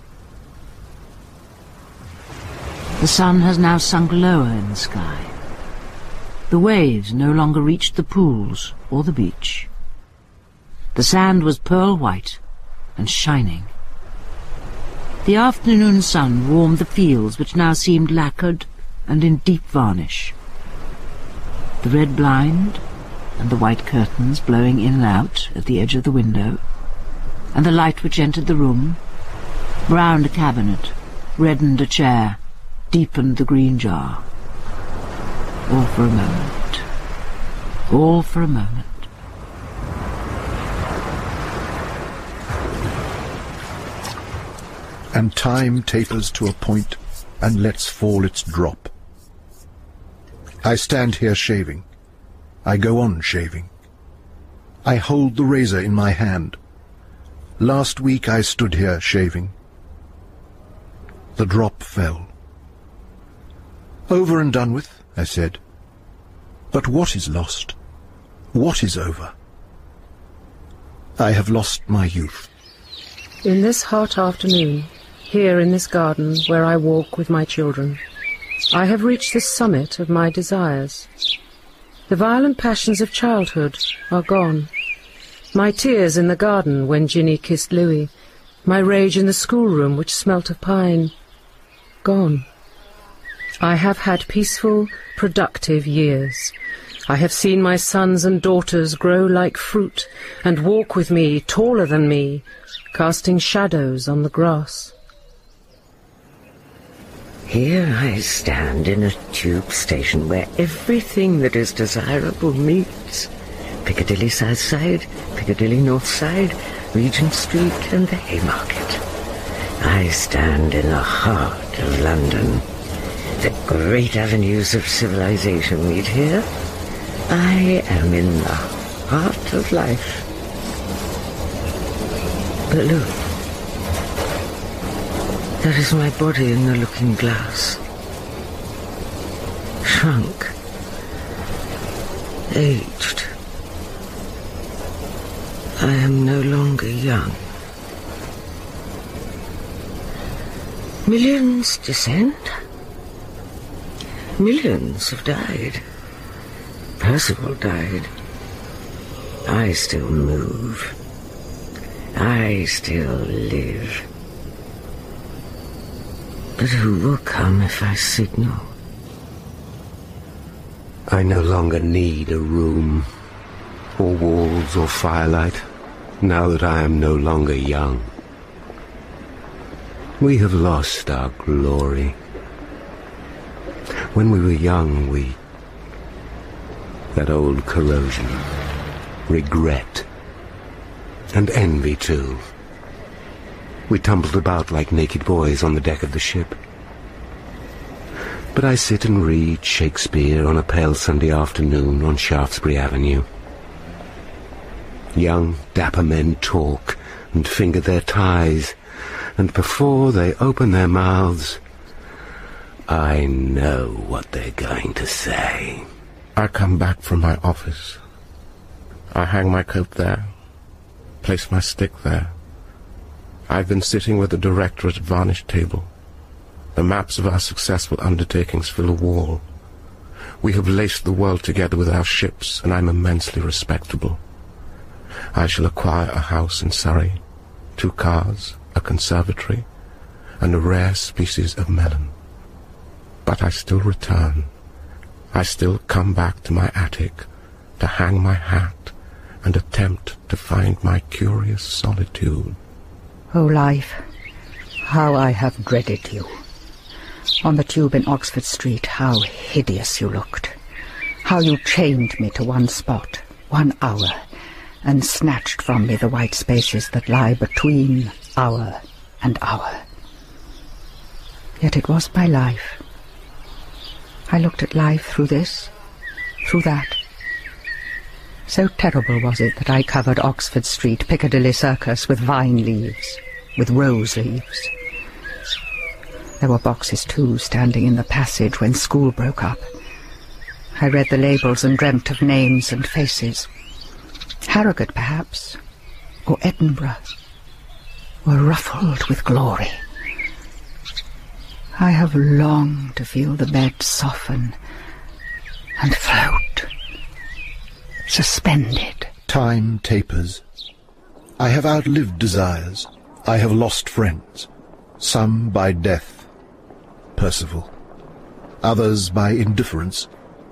Speaker 1: The sun has now sunk lower in the sky. The waves no longer reached the pools or the beach. The sand was pearl white and shining. The afternoon sun warmed the fields, which now seemed lacquered and in deep varnish. The red blind and the white curtains blowing in and out at the edge of the window, and the light which entered the room, browned a cabinet, reddened a chair, deepened the green jar. All for a moment. All for a moment.
Speaker 2: and time tapers to a point and lets fall its drop. I stand here shaving. I go on shaving. I hold the razor in my hand. Last week I stood here shaving. The drop fell. Over and done with, I said. But what is lost? What is over? I have lost my youth.
Speaker 3: In this hot afternoon, here in this garden where I walk with my children, I have reached the summit of my desires. The violent passions of childhood are gone. My tears in the garden when Ginny kissed Louis, my rage in the schoolroom which smelt of pine, gone. I have had peaceful, productive years. I have seen my sons and daughters grow like fruit and walk with me, taller than me, casting shadows on the grass.
Speaker 6: Here I stand in a tube station where everything that is desirable meets. Piccadilly South Side, Piccadilly North Side, Regent Street and the Haymarket. I stand in the heart of London. The great avenues of civilization meet here. I am in the heart of life. But look, that is my body in the looking glass. Shrunk, aged. I am no longer young. Millions descend. Millions have died. Percival died. I still move. I still live. But who will come if I signal?
Speaker 5: I no longer need a room, or walls, or firelight, now that I am no longer young. We have lost our glory. When we were young, we... that old corrosion, regret, and envy too. We tumbled about like naked boys on the deck of the ship. But I sit and read Shakespeare on a pale Sunday afternoon on Shaftesbury Avenue. Young, dapper men talk and finger their ties, and before they open their mouths, I know what they're going to say.
Speaker 7: I come back from my office. I hang my coat there, place my stick there. I've been sitting with the director at a varnished table. The maps of our successful undertakings fill a wall. We have laced the world together with our ships, and I'm immensely respectable. I shall acquire a house in Surrey, two cars, a conservatory, and a rare species of melon. But I still return. I still come back to my attic to hang my hat and attempt to find my curious solitude.
Speaker 4: Oh, life, how I have dreaded you. On the tube in Oxford Street, how hideous you looked. How you chained me to one spot, one hour, and snatched from me the white spaces that lie between hour and hour. Yet it was my life. I looked at life through this, through that. So terrible was it that I covered Oxford Street, Piccadilly Circus, with vine leaves, with rose leaves. There were boxes, too, standing in the passage when school broke up. I read the labels and dreamt of names and faces. Harrogate, perhaps, or Edinburgh, were ruffled with glory. I have longed to feel the bed soften and float, suspended.
Speaker 2: Time tapers. I have outlived desires. I have lost friends. Some by death, Percival. Others by indifference.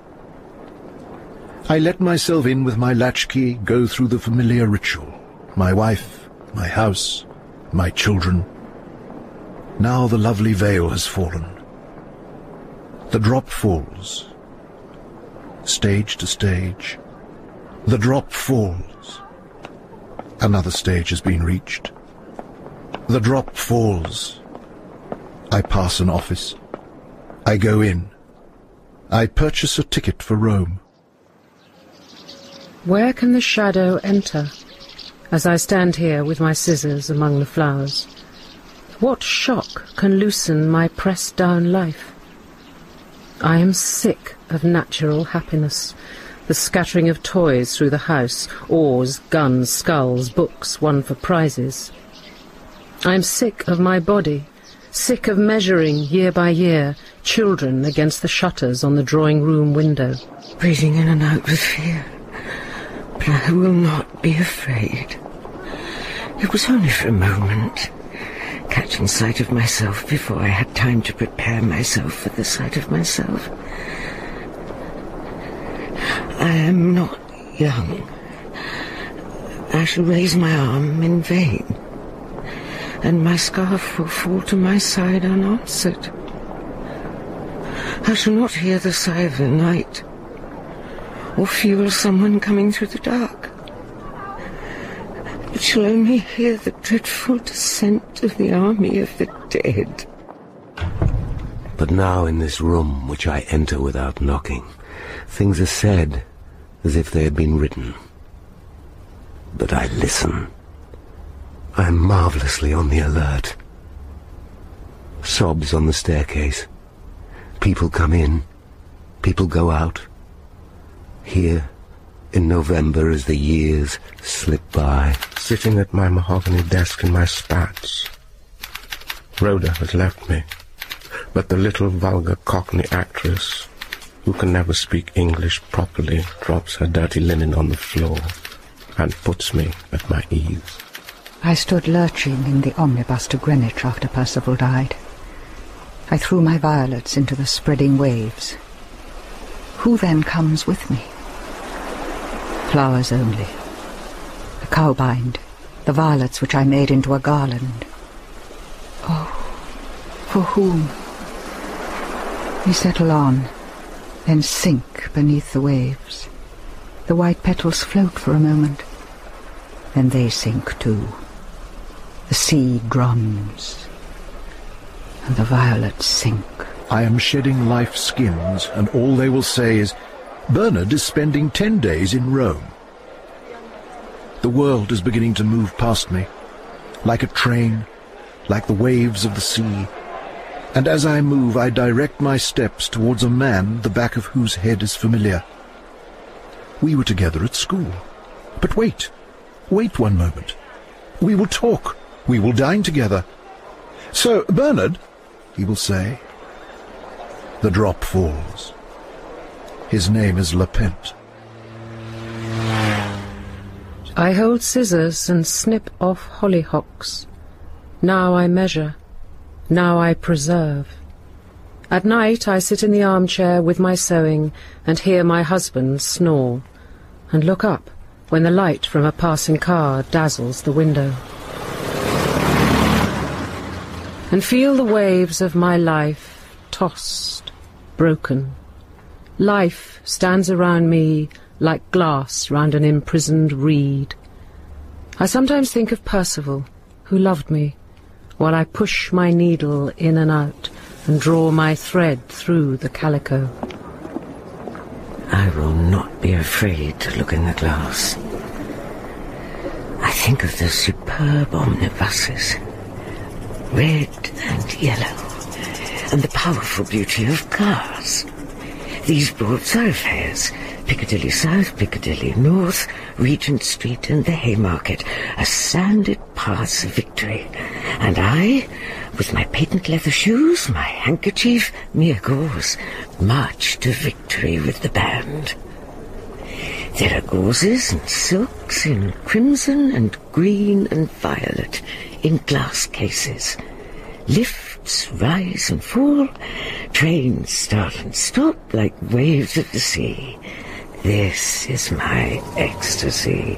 Speaker 2: I let myself in with my latchkey, go through the familiar ritual. My wife, my house, my children. Now the lovely veil has fallen. The drop falls. Stage to stage. The drop falls. Another stage has been reached. The drop falls. I pass an office. I go in. I purchase a ticket for Rome.
Speaker 3: Where can the shadow enter, as I stand here with my scissors among the flowers? What shock can loosen my pressed-down life? I am sick of natural happiness, the scattering of toys through the house, oars, guns, sculls, books won for prizes. I am sick of my body, sick of measuring, year by year, children against the shutters on the drawing-room window.
Speaker 6: Breathing in and out with fear. But I will not be afraid. It was only for a moment, catching sight of myself before I had time to prepare myself for the sight of myself. I am not young. I shall raise my arm in vain, and my scarf will fall to my side unanswered. I shall not hear the sigh of the night, or feel someone coming through the dark, but shall only hear the dreadful descent of the army of the dead.
Speaker 5: But now in this room which I enter without knocking, things are said as if they had been written. But I listen. I am marvellously on the alert. Sobs on the staircase. People come in. People go out. Here, in November, as the years slip by.
Speaker 7: Sitting at my mahogany desk in my spats. Rhoda has left me, but the little vulgar Cockney actress, who can never speak English properly, drops her dirty linen on the floor and puts me at my ease.
Speaker 4: I stood lurching in the omnibus to Greenwich after Percival died. I threw my violets into the spreading waves. Who then comes with me? Flowers only. The cowbind, the violets which I made into a garland. Oh, for whom? We settle on, then sink beneath the waves. The white petals float for a moment, then they sink too. The sea drums, and the violets sink.
Speaker 2: I am shedding life's skins, and all they will say is, Bernard is spending ten days in Rome. The world is beginning to move past me, like a train, like the waves of the sea, and as I move I direct my steps towards a man the back of whose head is familiar. We were together at school. But wait, wait one moment. We will talk, we will dine together. So, Bernard, he will say. The drop falls. His name is Lepent.
Speaker 3: I hold scissors and snip off hollyhocks. Now I measure. Now I preserve. At night I sit in the armchair with my sewing and hear my husband snore, and look up when the light from a passing car dazzles the window. And feel the waves of my life tossed, broken. Life stands around me like glass round an imprisoned reed. I sometimes think of Percival, who loved me, while I push my needle in and out and draw my thread through the calico.
Speaker 6: I will not be afraid to look in the glass. I think of the superb omnibuses, red and yellow, and the powerful beauty of cars. These broad thoroughfares, Piccadilly South, Piccadilly North, Regent Street and the Haymarket, are sanded paths of victory. And I, with my patent leather shoes, my handkerchief, mere gauze, march to victory with the band. There are gauzes and silks in crimson and green and violet in glass cases. Lifts rise and fall, trains start and stop like waves of the sea. This is my ecstasy.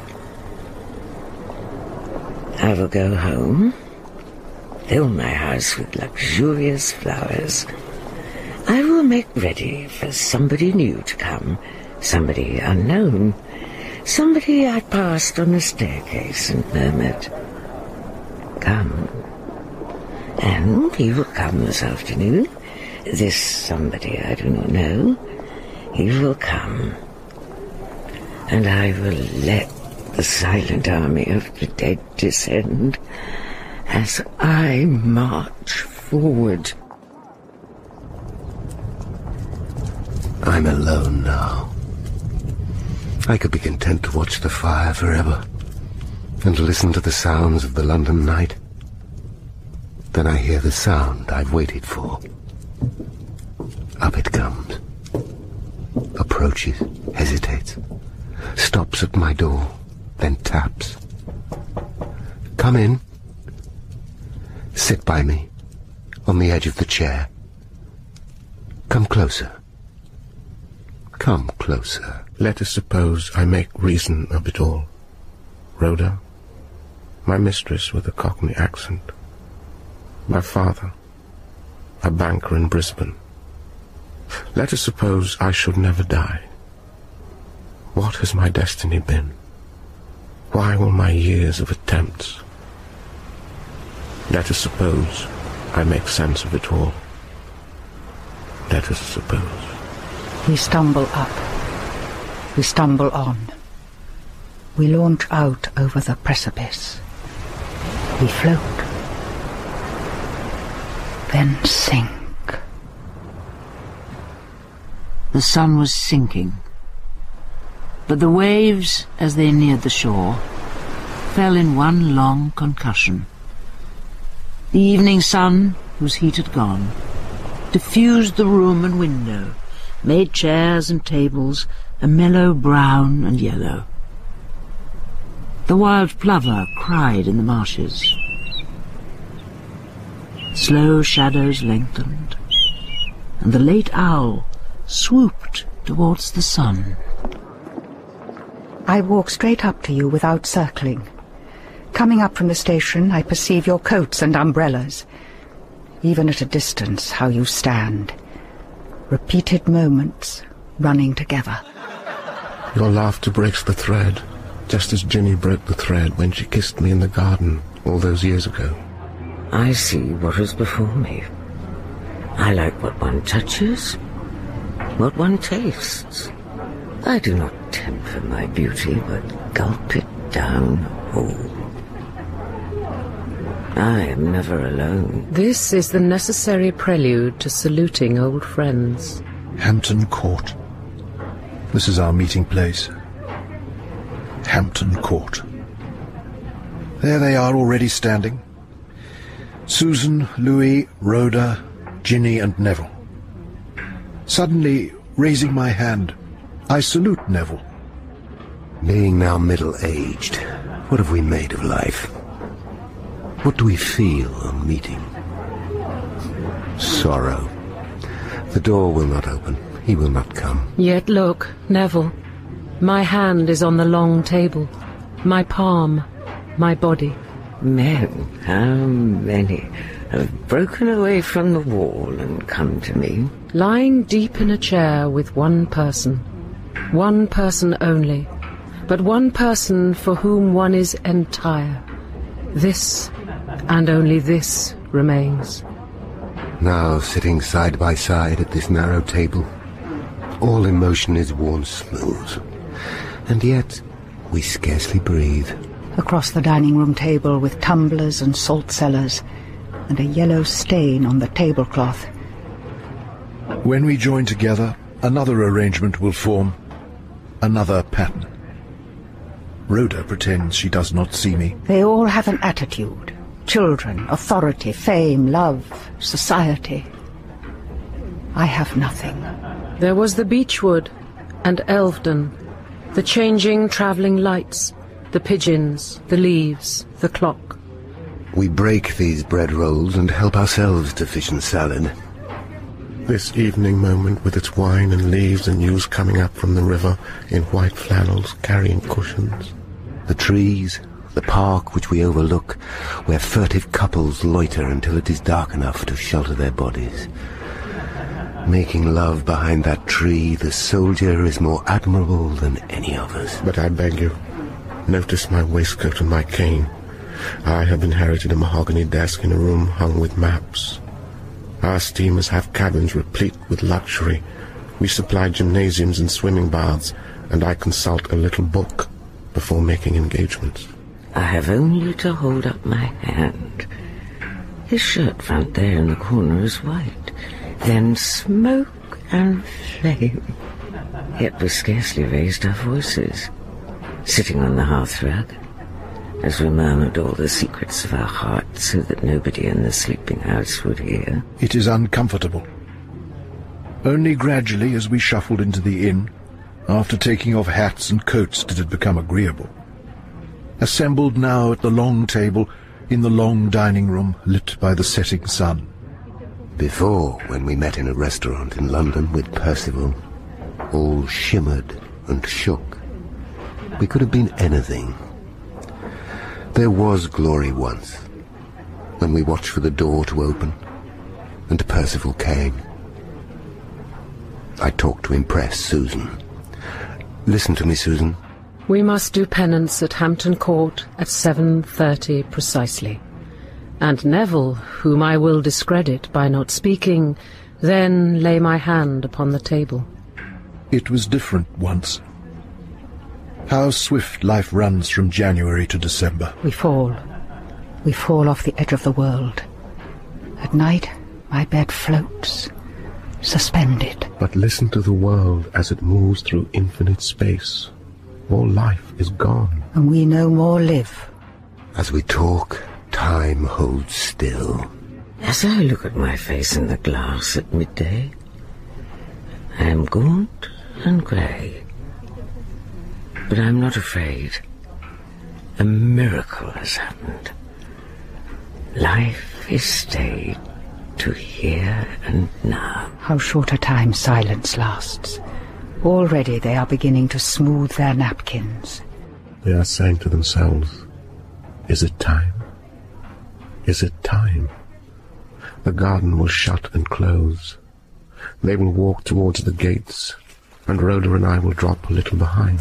Speaker 6: I will go home, fill my house with luxurious flowers. I will make ready for somebody new to come, somebody unknown, somebody I passed on the staircase and murmured, "Come." And he will come this afternoon. This somebody I do not know. He will come. And I will let the silent army of the dead descend as I march forward.
Speaker 5: I'm alone now. I could be content to watch the fire forever and listen to the sounds of the London night. Then I hear the sound I've waited for. Up it comes. Approaches, hesitates, stops at my door, then taps. Come in. Sit by me, on the edge of the chair. Come closer. Come closer.
Speaker 7: Let us suppose I make reason of it all. Rhoda, my mistress with a Cockney accent. My father, a banker in Brisbane. Let us suppose I should never die. What has my destiny been? Why will my years of attempts? Let us suppose I make sense of it all. Let us suppose.
Speaker 4: We stumble up. We stumble on. We launch out over the precipice. We float. Then sink.
Speaker 1: The sun was sinking, but the waves, as they neared the shore, fell in one long concussion. The evening sun, whose heat had gone, diffused the room and window, made chairs and tables a mellow brown and yellow. The wild plover cried in the marshes. Slow shadows lengthened, and the late owl swooped towards the sun.
Speaker 4: I walk straight up to you without circling. Coming up from the station, I perceive your coats and umbrellas. Even at a distance, how you stand. Repeated moments running together.
Speaker 7: Your laughter breaks the thread, just as Ginny broke the thread when she kissed me in the garden all those years ago.
Speaker 6: I see what is before me. I like what one touches, what one tastes. I do not temper my beauty, but gulp it down whole. I am never alone.
Speaker 3: This is the necessary prelude to saluting old friends.
Speaker 2: Hampton Court. This is our meeting place. Hampton Court. There they are already standing. Susan, Louis, Rhoda, Ginny and Neville. Suddenly, raising my hand, I salute Neville.
Speaker 5: Being now middle-aged, what have we made of life? What do we feel on meeting? Sorrow. The door will not open. He will not come.
Speaker 3: Yet look, Neville. My hand is on the long table. My palm, my body.
Speaker 6: Men, how many have broken away from the wall and come to me?
Speaker 3: Lying deep in a chair with one person. One person only. But one person for whom one is entire. This, and only this, remains.
Speaker 5: Now sitting side by side at this narrow table, all emotion is worn smooth, and yet we scarcely breathe.
Speaker 4: Across the dining room table with tumblers and salt cellars, and a yellow stain on the tablecloth.
Speaker 2: When we join together, another arrangement will form, another pattern. Rhoda pretends she does not see me.
Speaker 4: They all have an attitude. Children, authority, fame, love, society. I have nothing.
Speaker 3: There was the beechwood and Elvedon, the changing travelling lights, the pigeons, the leaves, the clock.
Speaker 5: We break these bread rolls and help ourselves to fish and salad.
Speaker 7: This evening moment with its wine and leaves and news coming up from the river in white flannels carrying cushions.
Speaker 5: The trees, the park which we overlook, where furtive couples loiter until it is dark enough to shelter their bodies. Making love behind that tree, the soldier is more admirable than any of us.
Speaker 7: But I beg you, notice my waistcoat and my cane. I have inherited a mahogany desk in a room hung with maps. Our steamers have cabins replete with luxury. We supply gymnasiums and swimming baths, and I consult a little book before making engagements.
Speaker 6: I have only to hold up my hand. His shirt front there in the corner is white. Then smoke and flame. Yet we scarcely raised our voices, sitting on the hearthrug, as we murmured all the secrets of our hearts so that nobody in the sleeping house would hear.
Speaker 2: It is uncomfortable. Only gradually, as we shuffled into the inn, after taking off hats and coats, did it become agreeable. Assembled now at the long table in the long dining room lit by the setting sun.
Speaker 5: Before, when we met in a restaurant in London with Percival, all shimmered and shook. We could have been anything. There was glory once, when we watched for the door to open, and Percival came. I talked to impress Susan. Listen to me, Susan.
Speaker 3: We must do penance at Hampton Court at seven thirty precisely. And Neville, whom I will discredit by not speaking, then lay my hand upon the table.
Speaker 2: It was different once. How swift life runs from January to December.
Speaker 4: We fall. We fall off the edge of the world. At night, my bed floats, suspended.
Speaker 7: But listen to the world as it moves through infinite space. All life is gone.
Speaker 4: And we no more live.
Speaker 5: As we talk, time holds still.
Speaker 6: As I look at my face in the glass at midday, I am gaunt and grey. But I'm not afraid. A miracle has happened. Life is stayed to here and now.
Speaker 4: How short a time silence lasts. Already they are beginning to smooth their napkins.
Speaker 7: They are saying to themselves, is it time? Is it time? The garden will shut and close. They will walk towards the gates, and Rhoda and I will drop a little behind.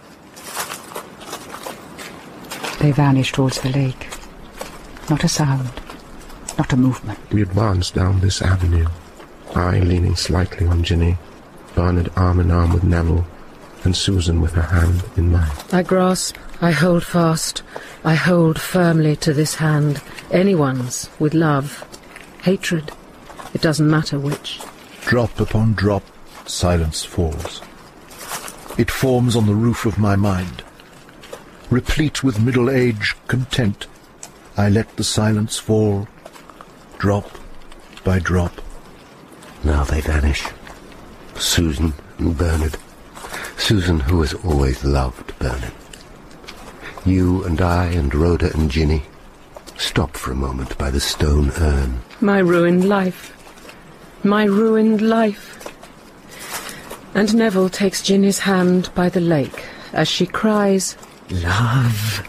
Speaker 4: They vanish towards the lake. Not a sound, not a movement.
Speaker 7: We advance down this avenue, I leaning slightly on Ginny, Bernard arm in arm with Neville, and Susan with her hand in mine.
Speaker 3: I grasp, I hold fast, I hold firmly to this hand, anyone's, with love, hatred, it doesn't matter which.
Speaker 2: Drop upon drop, silence falls. It forms on the roof of my mind. Replete with middle-age content, I let the silence fall, drop by drop.
Speaker 5: Now they vanish. Susan and Bernard. Susan, who has always loved Bernard. You and I and Rhoda and Ginny stop for a moment by the stone urn.
Speaker 3: My ruined life. My ruined life. And Neville takes Ginny's hand by the lake as she cries,
Speaker 6: Love.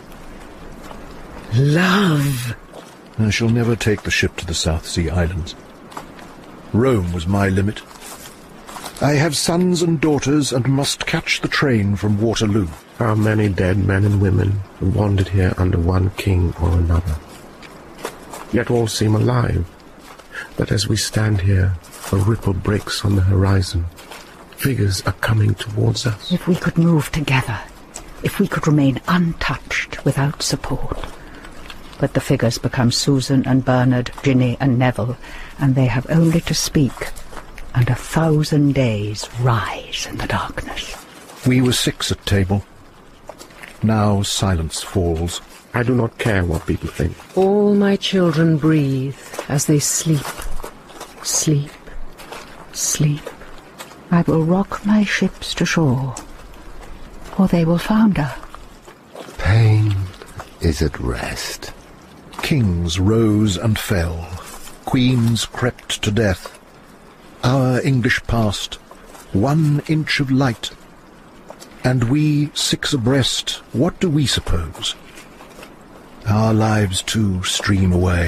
Speaker 6: Love.
Speaker 2: I shall never take the ship to the South Sea Islands. Rome was my limit. I have sons and daughters and must catch the train from Waterloo.
Speaker 7: How many dead men and women have wandered here under one king or another? Yet all seem alive. But as we stand here, a ripple breaks on the horizon. Figures are coming towards us.
Speaker 4: If we could move together, if we could remain untouched without support. But the figures become Susan and Bernard, Ginny and Neville, and they have only to speak, and a thousand days rise in the darkness.
Speaker 2: We were six at table. Now silence falls.
Speaker 7: I do not care what people think.
Speaker 3: all my children breathe as they sleep, sleep, sleep.
Speaker 4: I will rock my ships to shore, or they will founder.
Speaker 5: Pain is at rest.
Speaker 2: Kings rose and fell. Queens crept to death. Our English past, one inch of light. And we, six abreast, what do we suppose? Our lives, too, stream away.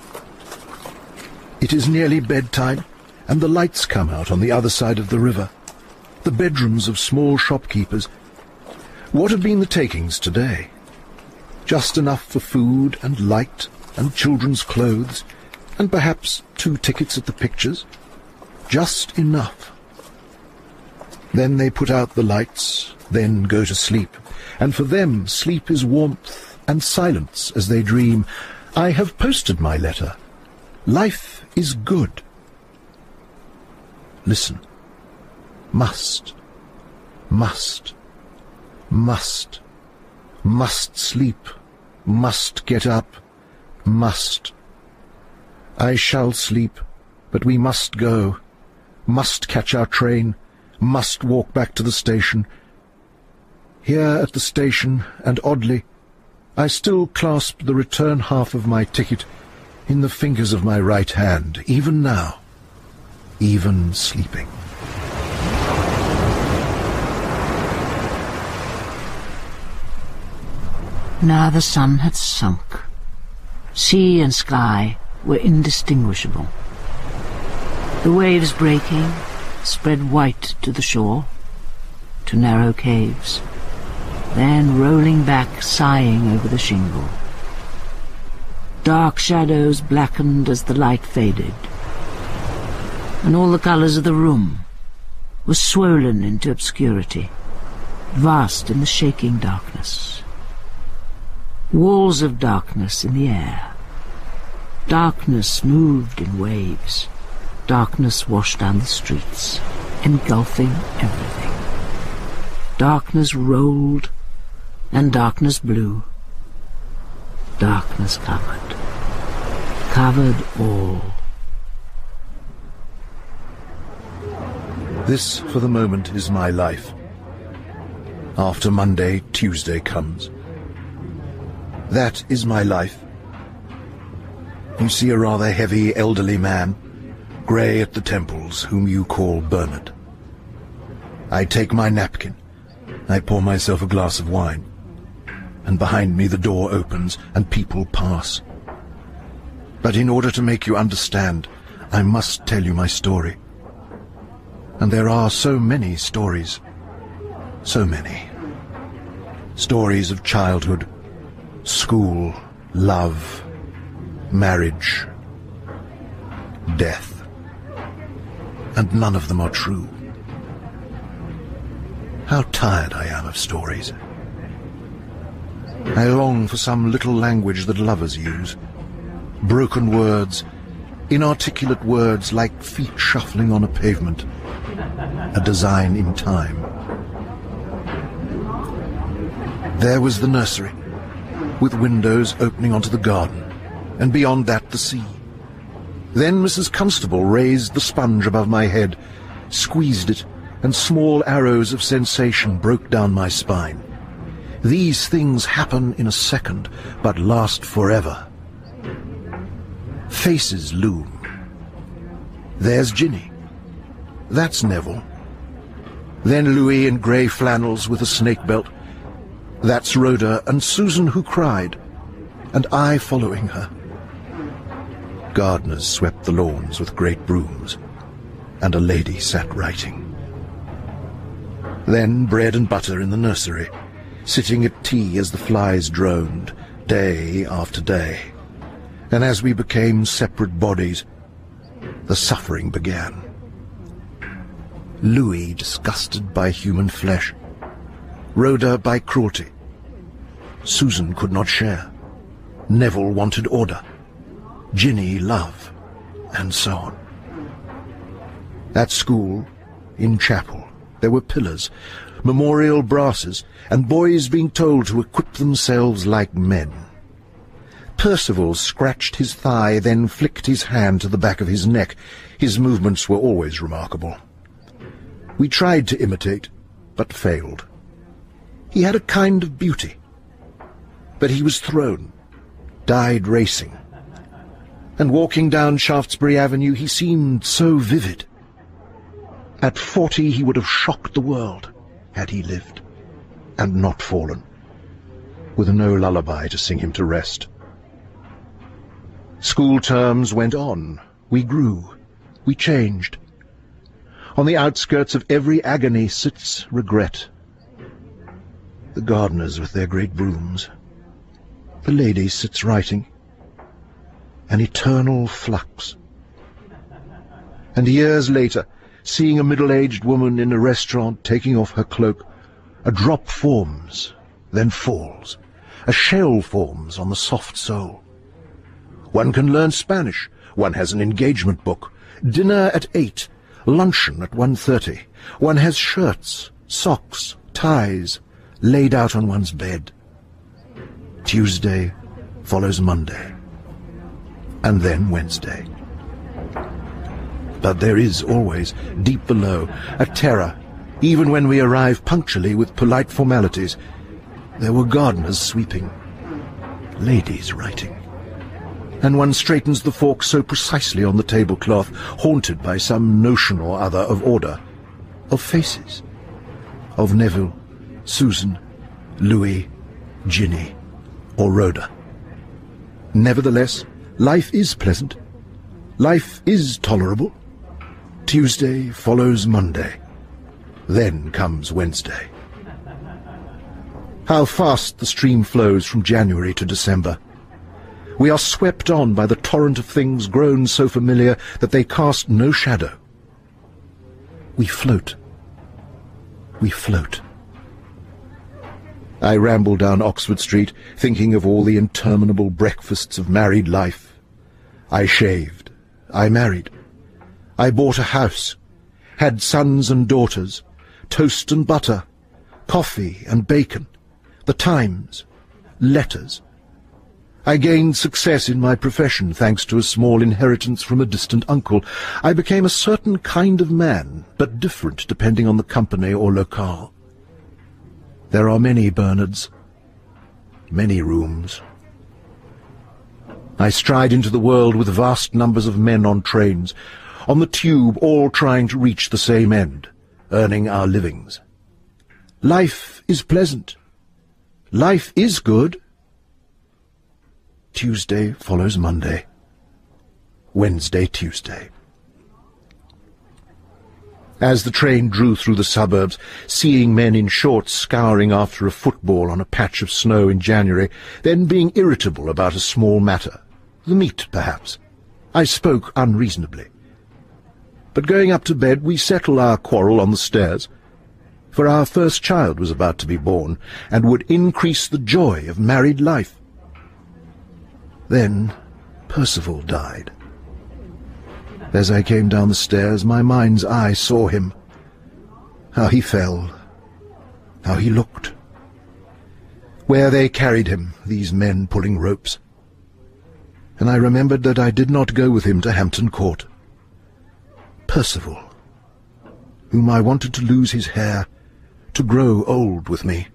Speaker 2: It is nearly bedtime, and the lights come out on the other side of the river. The bedrooms of small shopkeepers. What have been the takings today? Just enough for food and light and children's clothes, and perhaps two tickets at the pictures. Just enough. Then they put out the lights, then go to sleep, and for them sleep is warmth and silence as they dream. I have posted my letter. Life is good. Listen. Must, must, must, must sleep, must get up, must. I shall sleep, but we must go, must catch our train, must walk back to the station. Here at the station, and oddly, I still clasp the return half of my ticket in the fingers of my right hand, even now, even sleeping.
Speaker 1: Now the sun had sunk. Sea and sky were indistinguishable. The waves breaking spread white to the shore, to narrow caves, then rolling back, sighing over the shingle. Dark shadows blackened as the light faded, and all the colours of the room were swollen into obscurity, vast in the shaking darkness. Walls of darkness in the air. Darkness moved in waves. Darkness washed down the streets, engulfing everything. Darkness rolled, and darkness blew. Darkness covered. Covered all.
Speaker 2: This, for the moment, is my life. After Monday, Tuesday comes. That is my life. You see a rather heavy, elderly man, grey at the temples, whom you call Bernard. I take my napkin. I pour myself a glass of wine. And behind me the door opens, and people pass. But in order to make you understand, I must tell you my story. And there are so many stories. So many. Stories of childhood, school, love, marriage, death. And none of them are true. How tired I am of stories. I long for some little language that lovers use. Broken words, inarticulate words like feet shuffling on a pavement. A design in time. There was the nursery, with windows opening onto the garden, and beyond that the sea. Then Missus Constable raised the sponge above my head, squeezed it, and small arrows of sensation broke down my spine. These things happen in a second, but last forever. Faces loom. There's Ginny. That's Neville. Then Louis in grey flannels with a snake belt. That's Rhoda and Susan who cried, and I following her. Gardeners swept the lawns with great brooms, and a lady sat writing. Then bread and butter in the nursery, sitting at tea as the flies droned, day after day. And as we became separate bodies, the suffering began. Louis disgusted by human flesh, Rhoda by cruelty. Susan could not share. Neville wanted order. Ginny love, and so on. At school, in chapel, there were pillars, memorial brasses, and boys being told to equip themselves like men. Percival scratched his thigh, then flicked his hand to the back of his neck. His movements were always remarkable. We tried to imitate, but failed. He had a kind of beauty. But he was thrown, died racing. And walking down Shaftesbury Avenue, he seemed so vivid. At forty he would have shocked the world, had he lived, and not fallen, with no lullaby to sing him to rest. School terms went on. We grew. We changed. On the outskirts of every agony sits regret. The gardeners with their great brooms. The lady sits writing. An eternal flux. And years later, seeing a middle-aged woman in a restaurant taking off her cloak, a drop forms, then falls. A shell forms on the soft sole. One can learn Spanish. One has an engagement book. Dinner at eight. Luncheon at one thirty. One has shirts, socks, ties, laid out on one's bed. Tuesday follows Monday, and then Wednesday. But there is always, deep below, a terror, even when we arrive punctually with polite formalities. There were gardeners sweeping, ladies writing, and one straightens the fork so precisely on the tablecloth, haunted by some notion or other of order, of faces, of Neville, Susan, Louis, Ginny, or Rhoda. Nevertheless, life is pleasant. Life is tolerable. Tuesday follows Monday. Then comes Wednesday. How fast the stream flows from January to December. We are swept on by the torrent of things grown so familiar that they cast no shadow. We float. We float. I ramble down Oxford Street, thinking of all the interminable breakfasts of married life. I shaved. I married. I bought a house, had sons and daughters, toast and butter, coffee and bacon, the Times, letters. I gained success in my profession thanks to a small inheritance from a distant uncle. I became a certain kind of man, but different depending on the company or locale. There are many Bernards, many rooms. I stride into the world with vast numbers of men on trains, on the tube, all trying to reach the same end, earning our livings. Life is pleasant. Life is good. Tuesday follows Monday. Wednesday, Tuesday. As the train drew through the suburbs, seeing men in shorts scouring after a football on a patch of snow in January, then being irritable about a small matter, the meat, perhaps, I spoke unreasonably. But going up to bed, we settled our quarrel on the stairs, for our first child was about to be born, and would increase the joy of married life. Then Percival died. As I came down the stairs, my mind's eye saw him. How he fell, how he looked. Where they carried him, these men pulling ropes. And I remembered that I did not go with him to Hampton Court. Percival, whom I wanted to lose his hair, to grow old with me.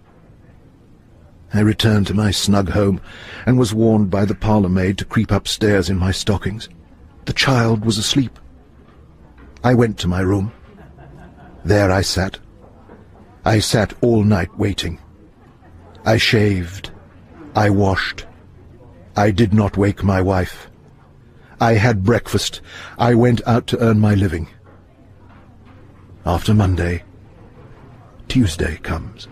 Speaker 2: I returned to my snug home, and was warned by the parlour-maid to creep upstairs in my stockings. The child was asleep. I went to my room. There I sat. I sat all night waiting. I shaved. I washed. I did not wake my wife. I had breakfast. I went out to earn my living. After Monday, Tuesday comes.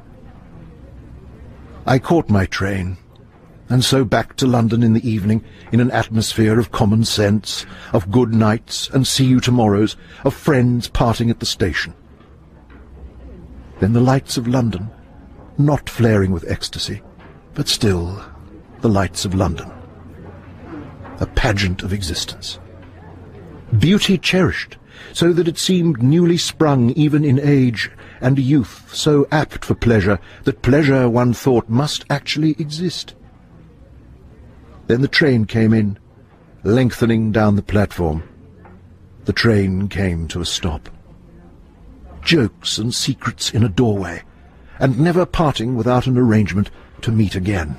Speaker 2: I caught my train, and so back to London in the evening in an atmosphere of common sense, of good nights and see you tomorrows, of friends parting at the station. Then the lights of London, not flaring with ecstasy, but still the lights of London. A pageant of existence. Beauty cherished, so that it seemed newly sprung even in age, and youth so apt for pleasure that pleasure, one thought, must actually exist. Then the train came in, lengthening down the platform. The train came to a stop. Jokes and secrets in a doorway, and never parting without an arrangement to meet again.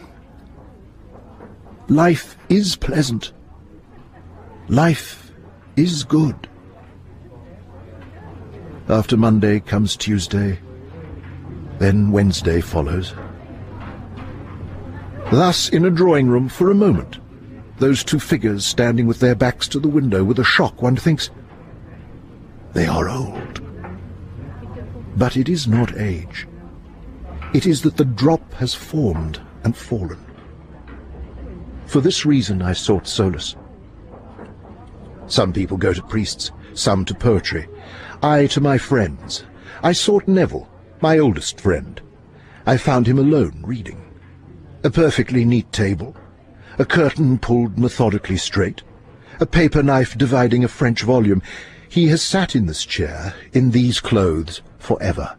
Speaker 2: Life is pleasant. Life is good. After Monday comes Tuesday, then Wednesday follows. Thus, in a drawing-room for a moment, those two figures standing with their backs to the window, with a shock one thinks, they are old. But it is not age. It is that the drop has formed and fallen. For this reason I sought solace. Some people go to priests, some to poetry. I to my friends. I sought Neville, my oldest friend. I found him alone, reading. A perfectly neat table, a curtain pulled methodically straight, a paper knife dividing a French volume. He has sat in this chair, in these clothes, forever.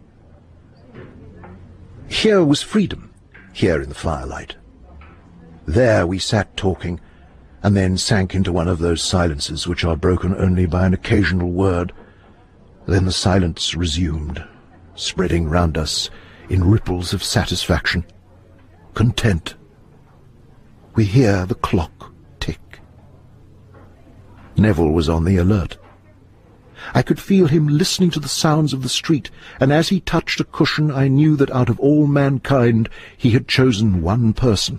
Speaker 2: Here was freedom, here in the firelight. There we sat talking, and then sank into one of those silences which are broken only by an occasional word. Then the silence resumed, spreading round us in ripples of satisfaction, content. We hear the clock tick. Neville was on the alert. I could feel him listening to the sounds of the street, and as he touched a cushion I knew that out of all mankind he had chosen one person.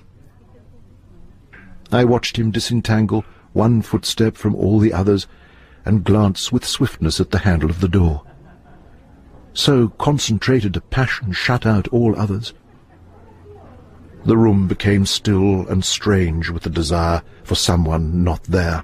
Speaker 2: I watched him disentangle one footstep from all the others, and glance with swiftness at the handle of the door. So concentrated a passion shut out all others. The room became still and strange with the desire for someone not there.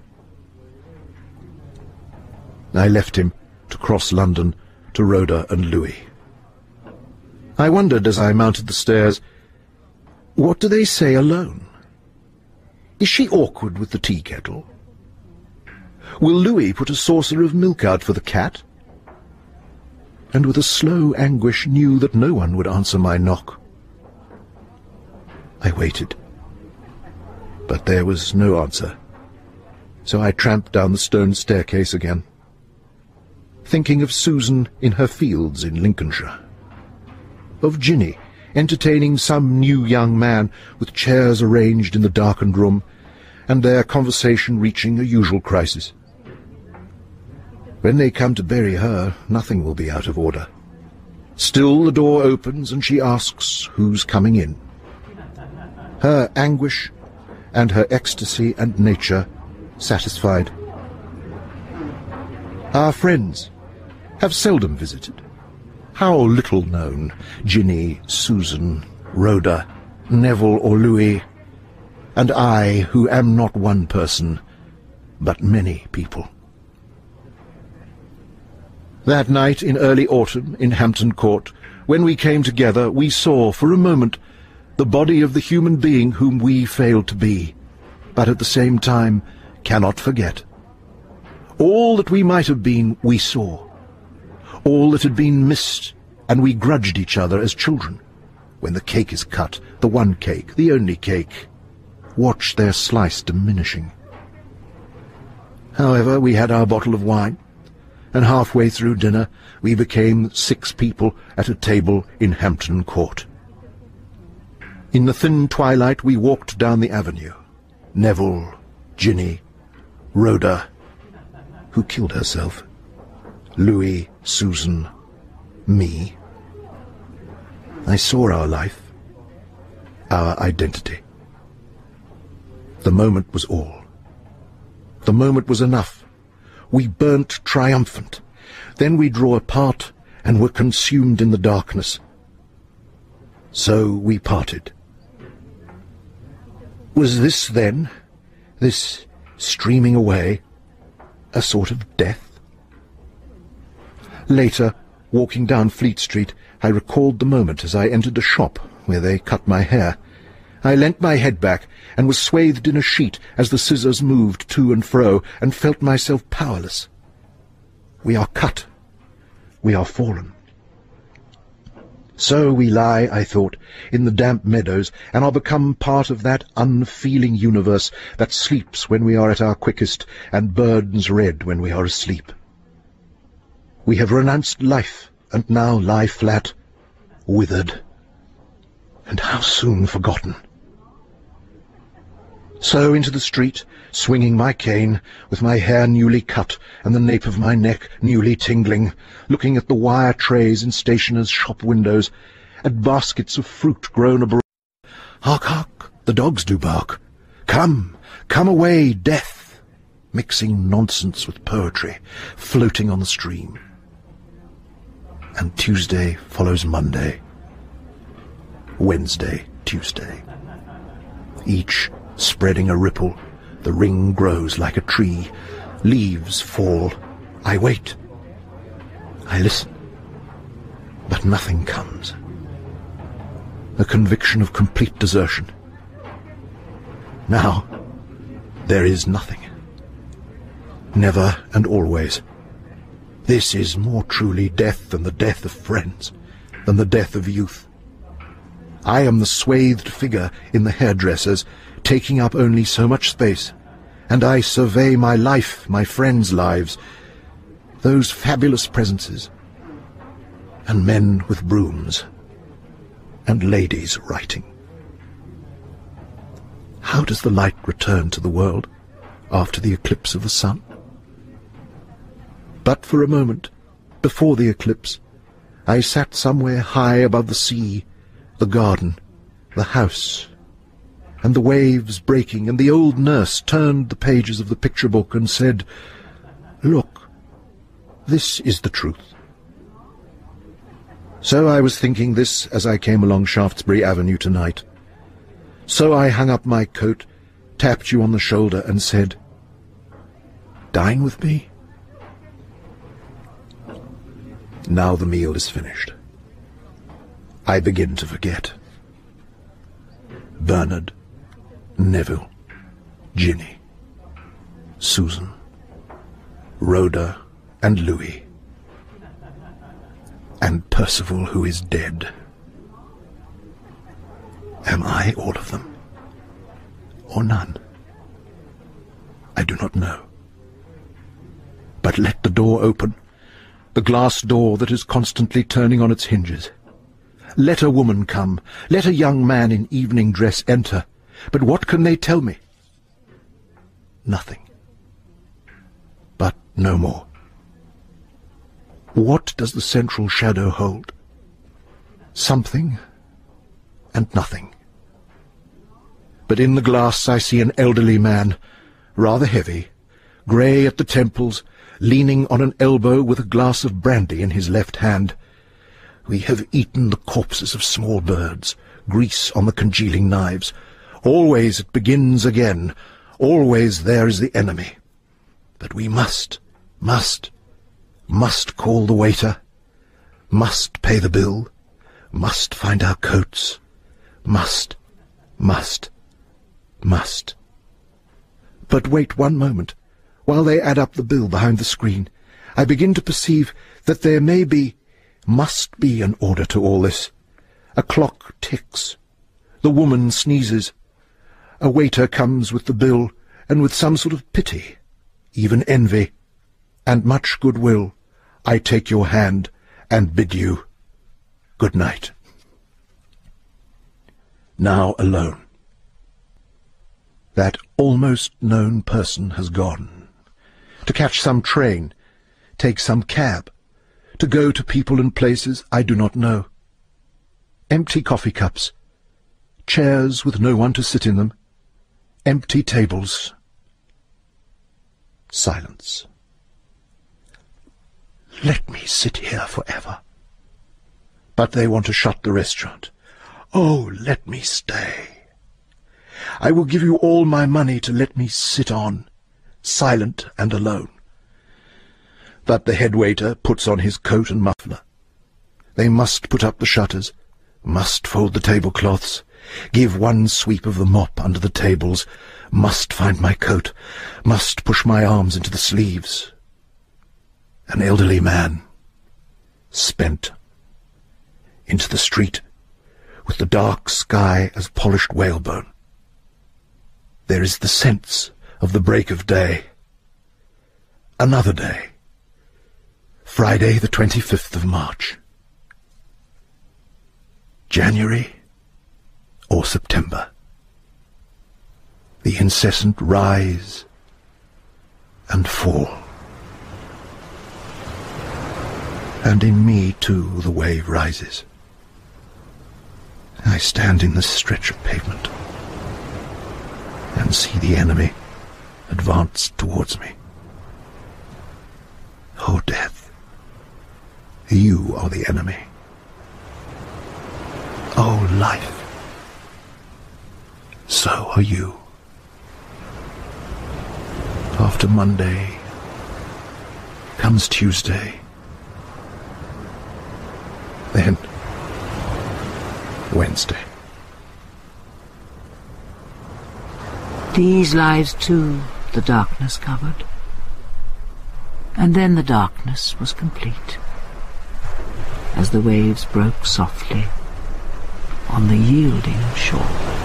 Speaker 2: I left him to cross London to Rhoda and Louis. I wondered as I mounted the stairs, what do they say alone? Is she awkward with the tea kettle? Will Louis put a saucer of milk out for the cat? And with a slow anguish knew that no one would answer my knock. I waited, but there was no answer, so I tramped down the stone staircase again, thinking of Susan in her fields in Lincolnshire, of Ginny entertaining some new young man with chairs arranged in the darkened room, and their conversation reaching a usual crisis. When they come to bury her, nothing will be out of order. Still the door opens and she asks who's coming in. Her anguish and her ecstasy and nature satisfied. Our friends have seldom visited. How little known, Ginny, Susan, Rhoda, Neville or Louis, and I, who am not one person, but many people. That night in early autumn in Hampton Court, when we came together, we saw for a moment the body of the human being whom we failed to be, but at the same time cannot forget. All that we might have been, we saw. All that had been missed, and we grudged each other as children. When the cake is cut, the one cake, the only cake, watch their slice diminishing. However, we had our bottle of wine, and halfway through dinner we became six people at a table in Hampton Court. In the thin twilight we walked down the avenue. Neville, Ginny, Rhoda, who killed herself, Louis, Susan, me. I saw our life, our identity. The moment was all. The moment was enough. We burnt triumphant. Then we drew apart and were consumed in the darkness. So we parted. Was this then, this streaming away, a sort of death? Later, walking down Fleet Street, I recalled the moment as I entered a shop where they cut my hair. I leant my head back and was swathed in a sheet as the scissors moved to and fro, and felt myself powerless. We are cut. We are fallen. So we lie, I thought, in the damp meadows, and are become part of that unfeeling universe that sleeps when we are at our quickest, and burns red when we are asleep. We have renounced life, and now lie flat, withered, and how soon forgotten. So into the street, swinging my cane, with my hair newly cut, and the nape of my neck newly tingling, looking at the wire trays in stationers' shop windows, at baskets of fruit grown abroad. Hark, hark, the dogs do bark. Come, come away, death, mixing nonsense with poetry, floating on the stream. And Tuesday follows Monday, Wednesday, Tuesday, each Spreading a ripple, the ring grows like a tree. Leaves fall. I wait. I listen. But nothing comes. A conviction of complete desertion. Now, there is nothing. Never and always. This is more truly death than the death of friends, than the death of youth. I am the swathed figure in the hairdresser's, taking up only so much space, and I survey my life, my friends' lives, those fabulous presences, and men with brooms, and ladies writing. How does the light return to the world after the eclipse of the sun? But for a moment, before the eclipse, I sat somewhere high above the sea, the garden, the house, and the waves breaking, and the old nurse turned the pages of the picture book and said, "Look, this is the truth." So I was thinking this as I came along Shaftesbury Avenue tonight. So I hung up my coat, tapped you on the shoulder, and said, "Dine with me?" Now the meal is finished. I begin to forget. Bernard, Neville, Ginny, Susan, Rhoda, and Louis, and Percival, who is dead. Am I all of them, or none? I do not know. But let the door open, the glass door that is constantly turning on its hinges. Let a woman come, let a young man in evening dress enter, but what can they tell me? Nothing. But no more. What does the central shadow hold? Something and nothing. But in the glass I see an elderly man, rather heavy, grey at the temples, leaning on an elbow with a glass of brandy in his left hand. We have eaten the corpses of small birds, grease on the congealing knives. Always it begins again. Always there is the enemy. But we must, must, must call the waiter, must pay the bill, must find our coats, must, must, must. But wait one moment. While they add up the bill behind the screen, I begin to perceive that there may be, must be an order to all this. A clock ticks. The woman sneezes. A waiter comes with the bill, and with some sort of pity, even envy, and much goodwill, I take your hand and bid you good night. Now alone. That almost known person has gone. To catch some train, take some cab, to go to people and places I do not know. Empty coffee cups, chairs with no one to sit in them, empty tables. Silence. Let me sit here forever. But they want to shut the restaurant. Oh, let me stay. I will give you all my money to let me sit on, silent and alone. But the head waiter puts on his coat and muffler. They must put up the shutters, must fold the tablecloths, give one sweep of the mop under the tables, must find my coat, must push my arms into the sleeves. An elderly man, spent, into the street, with the dark sky as polished whalebone. There is the sense of the break of day. Another day. Friday the twenty-fifth of March. January or September. The incessant rise and fall. And in me, too, the wave rises. I stand in this stretch of pavement and see the enemy advance towards me. Oh, death, you are the enemy. Oh, life, so are you. After Monday comes Tuesday. Then Wednesday.
Speaker 1: These lives too the darkness covered. And then the darkness was complete, as the waves broke softly on the yielding shore.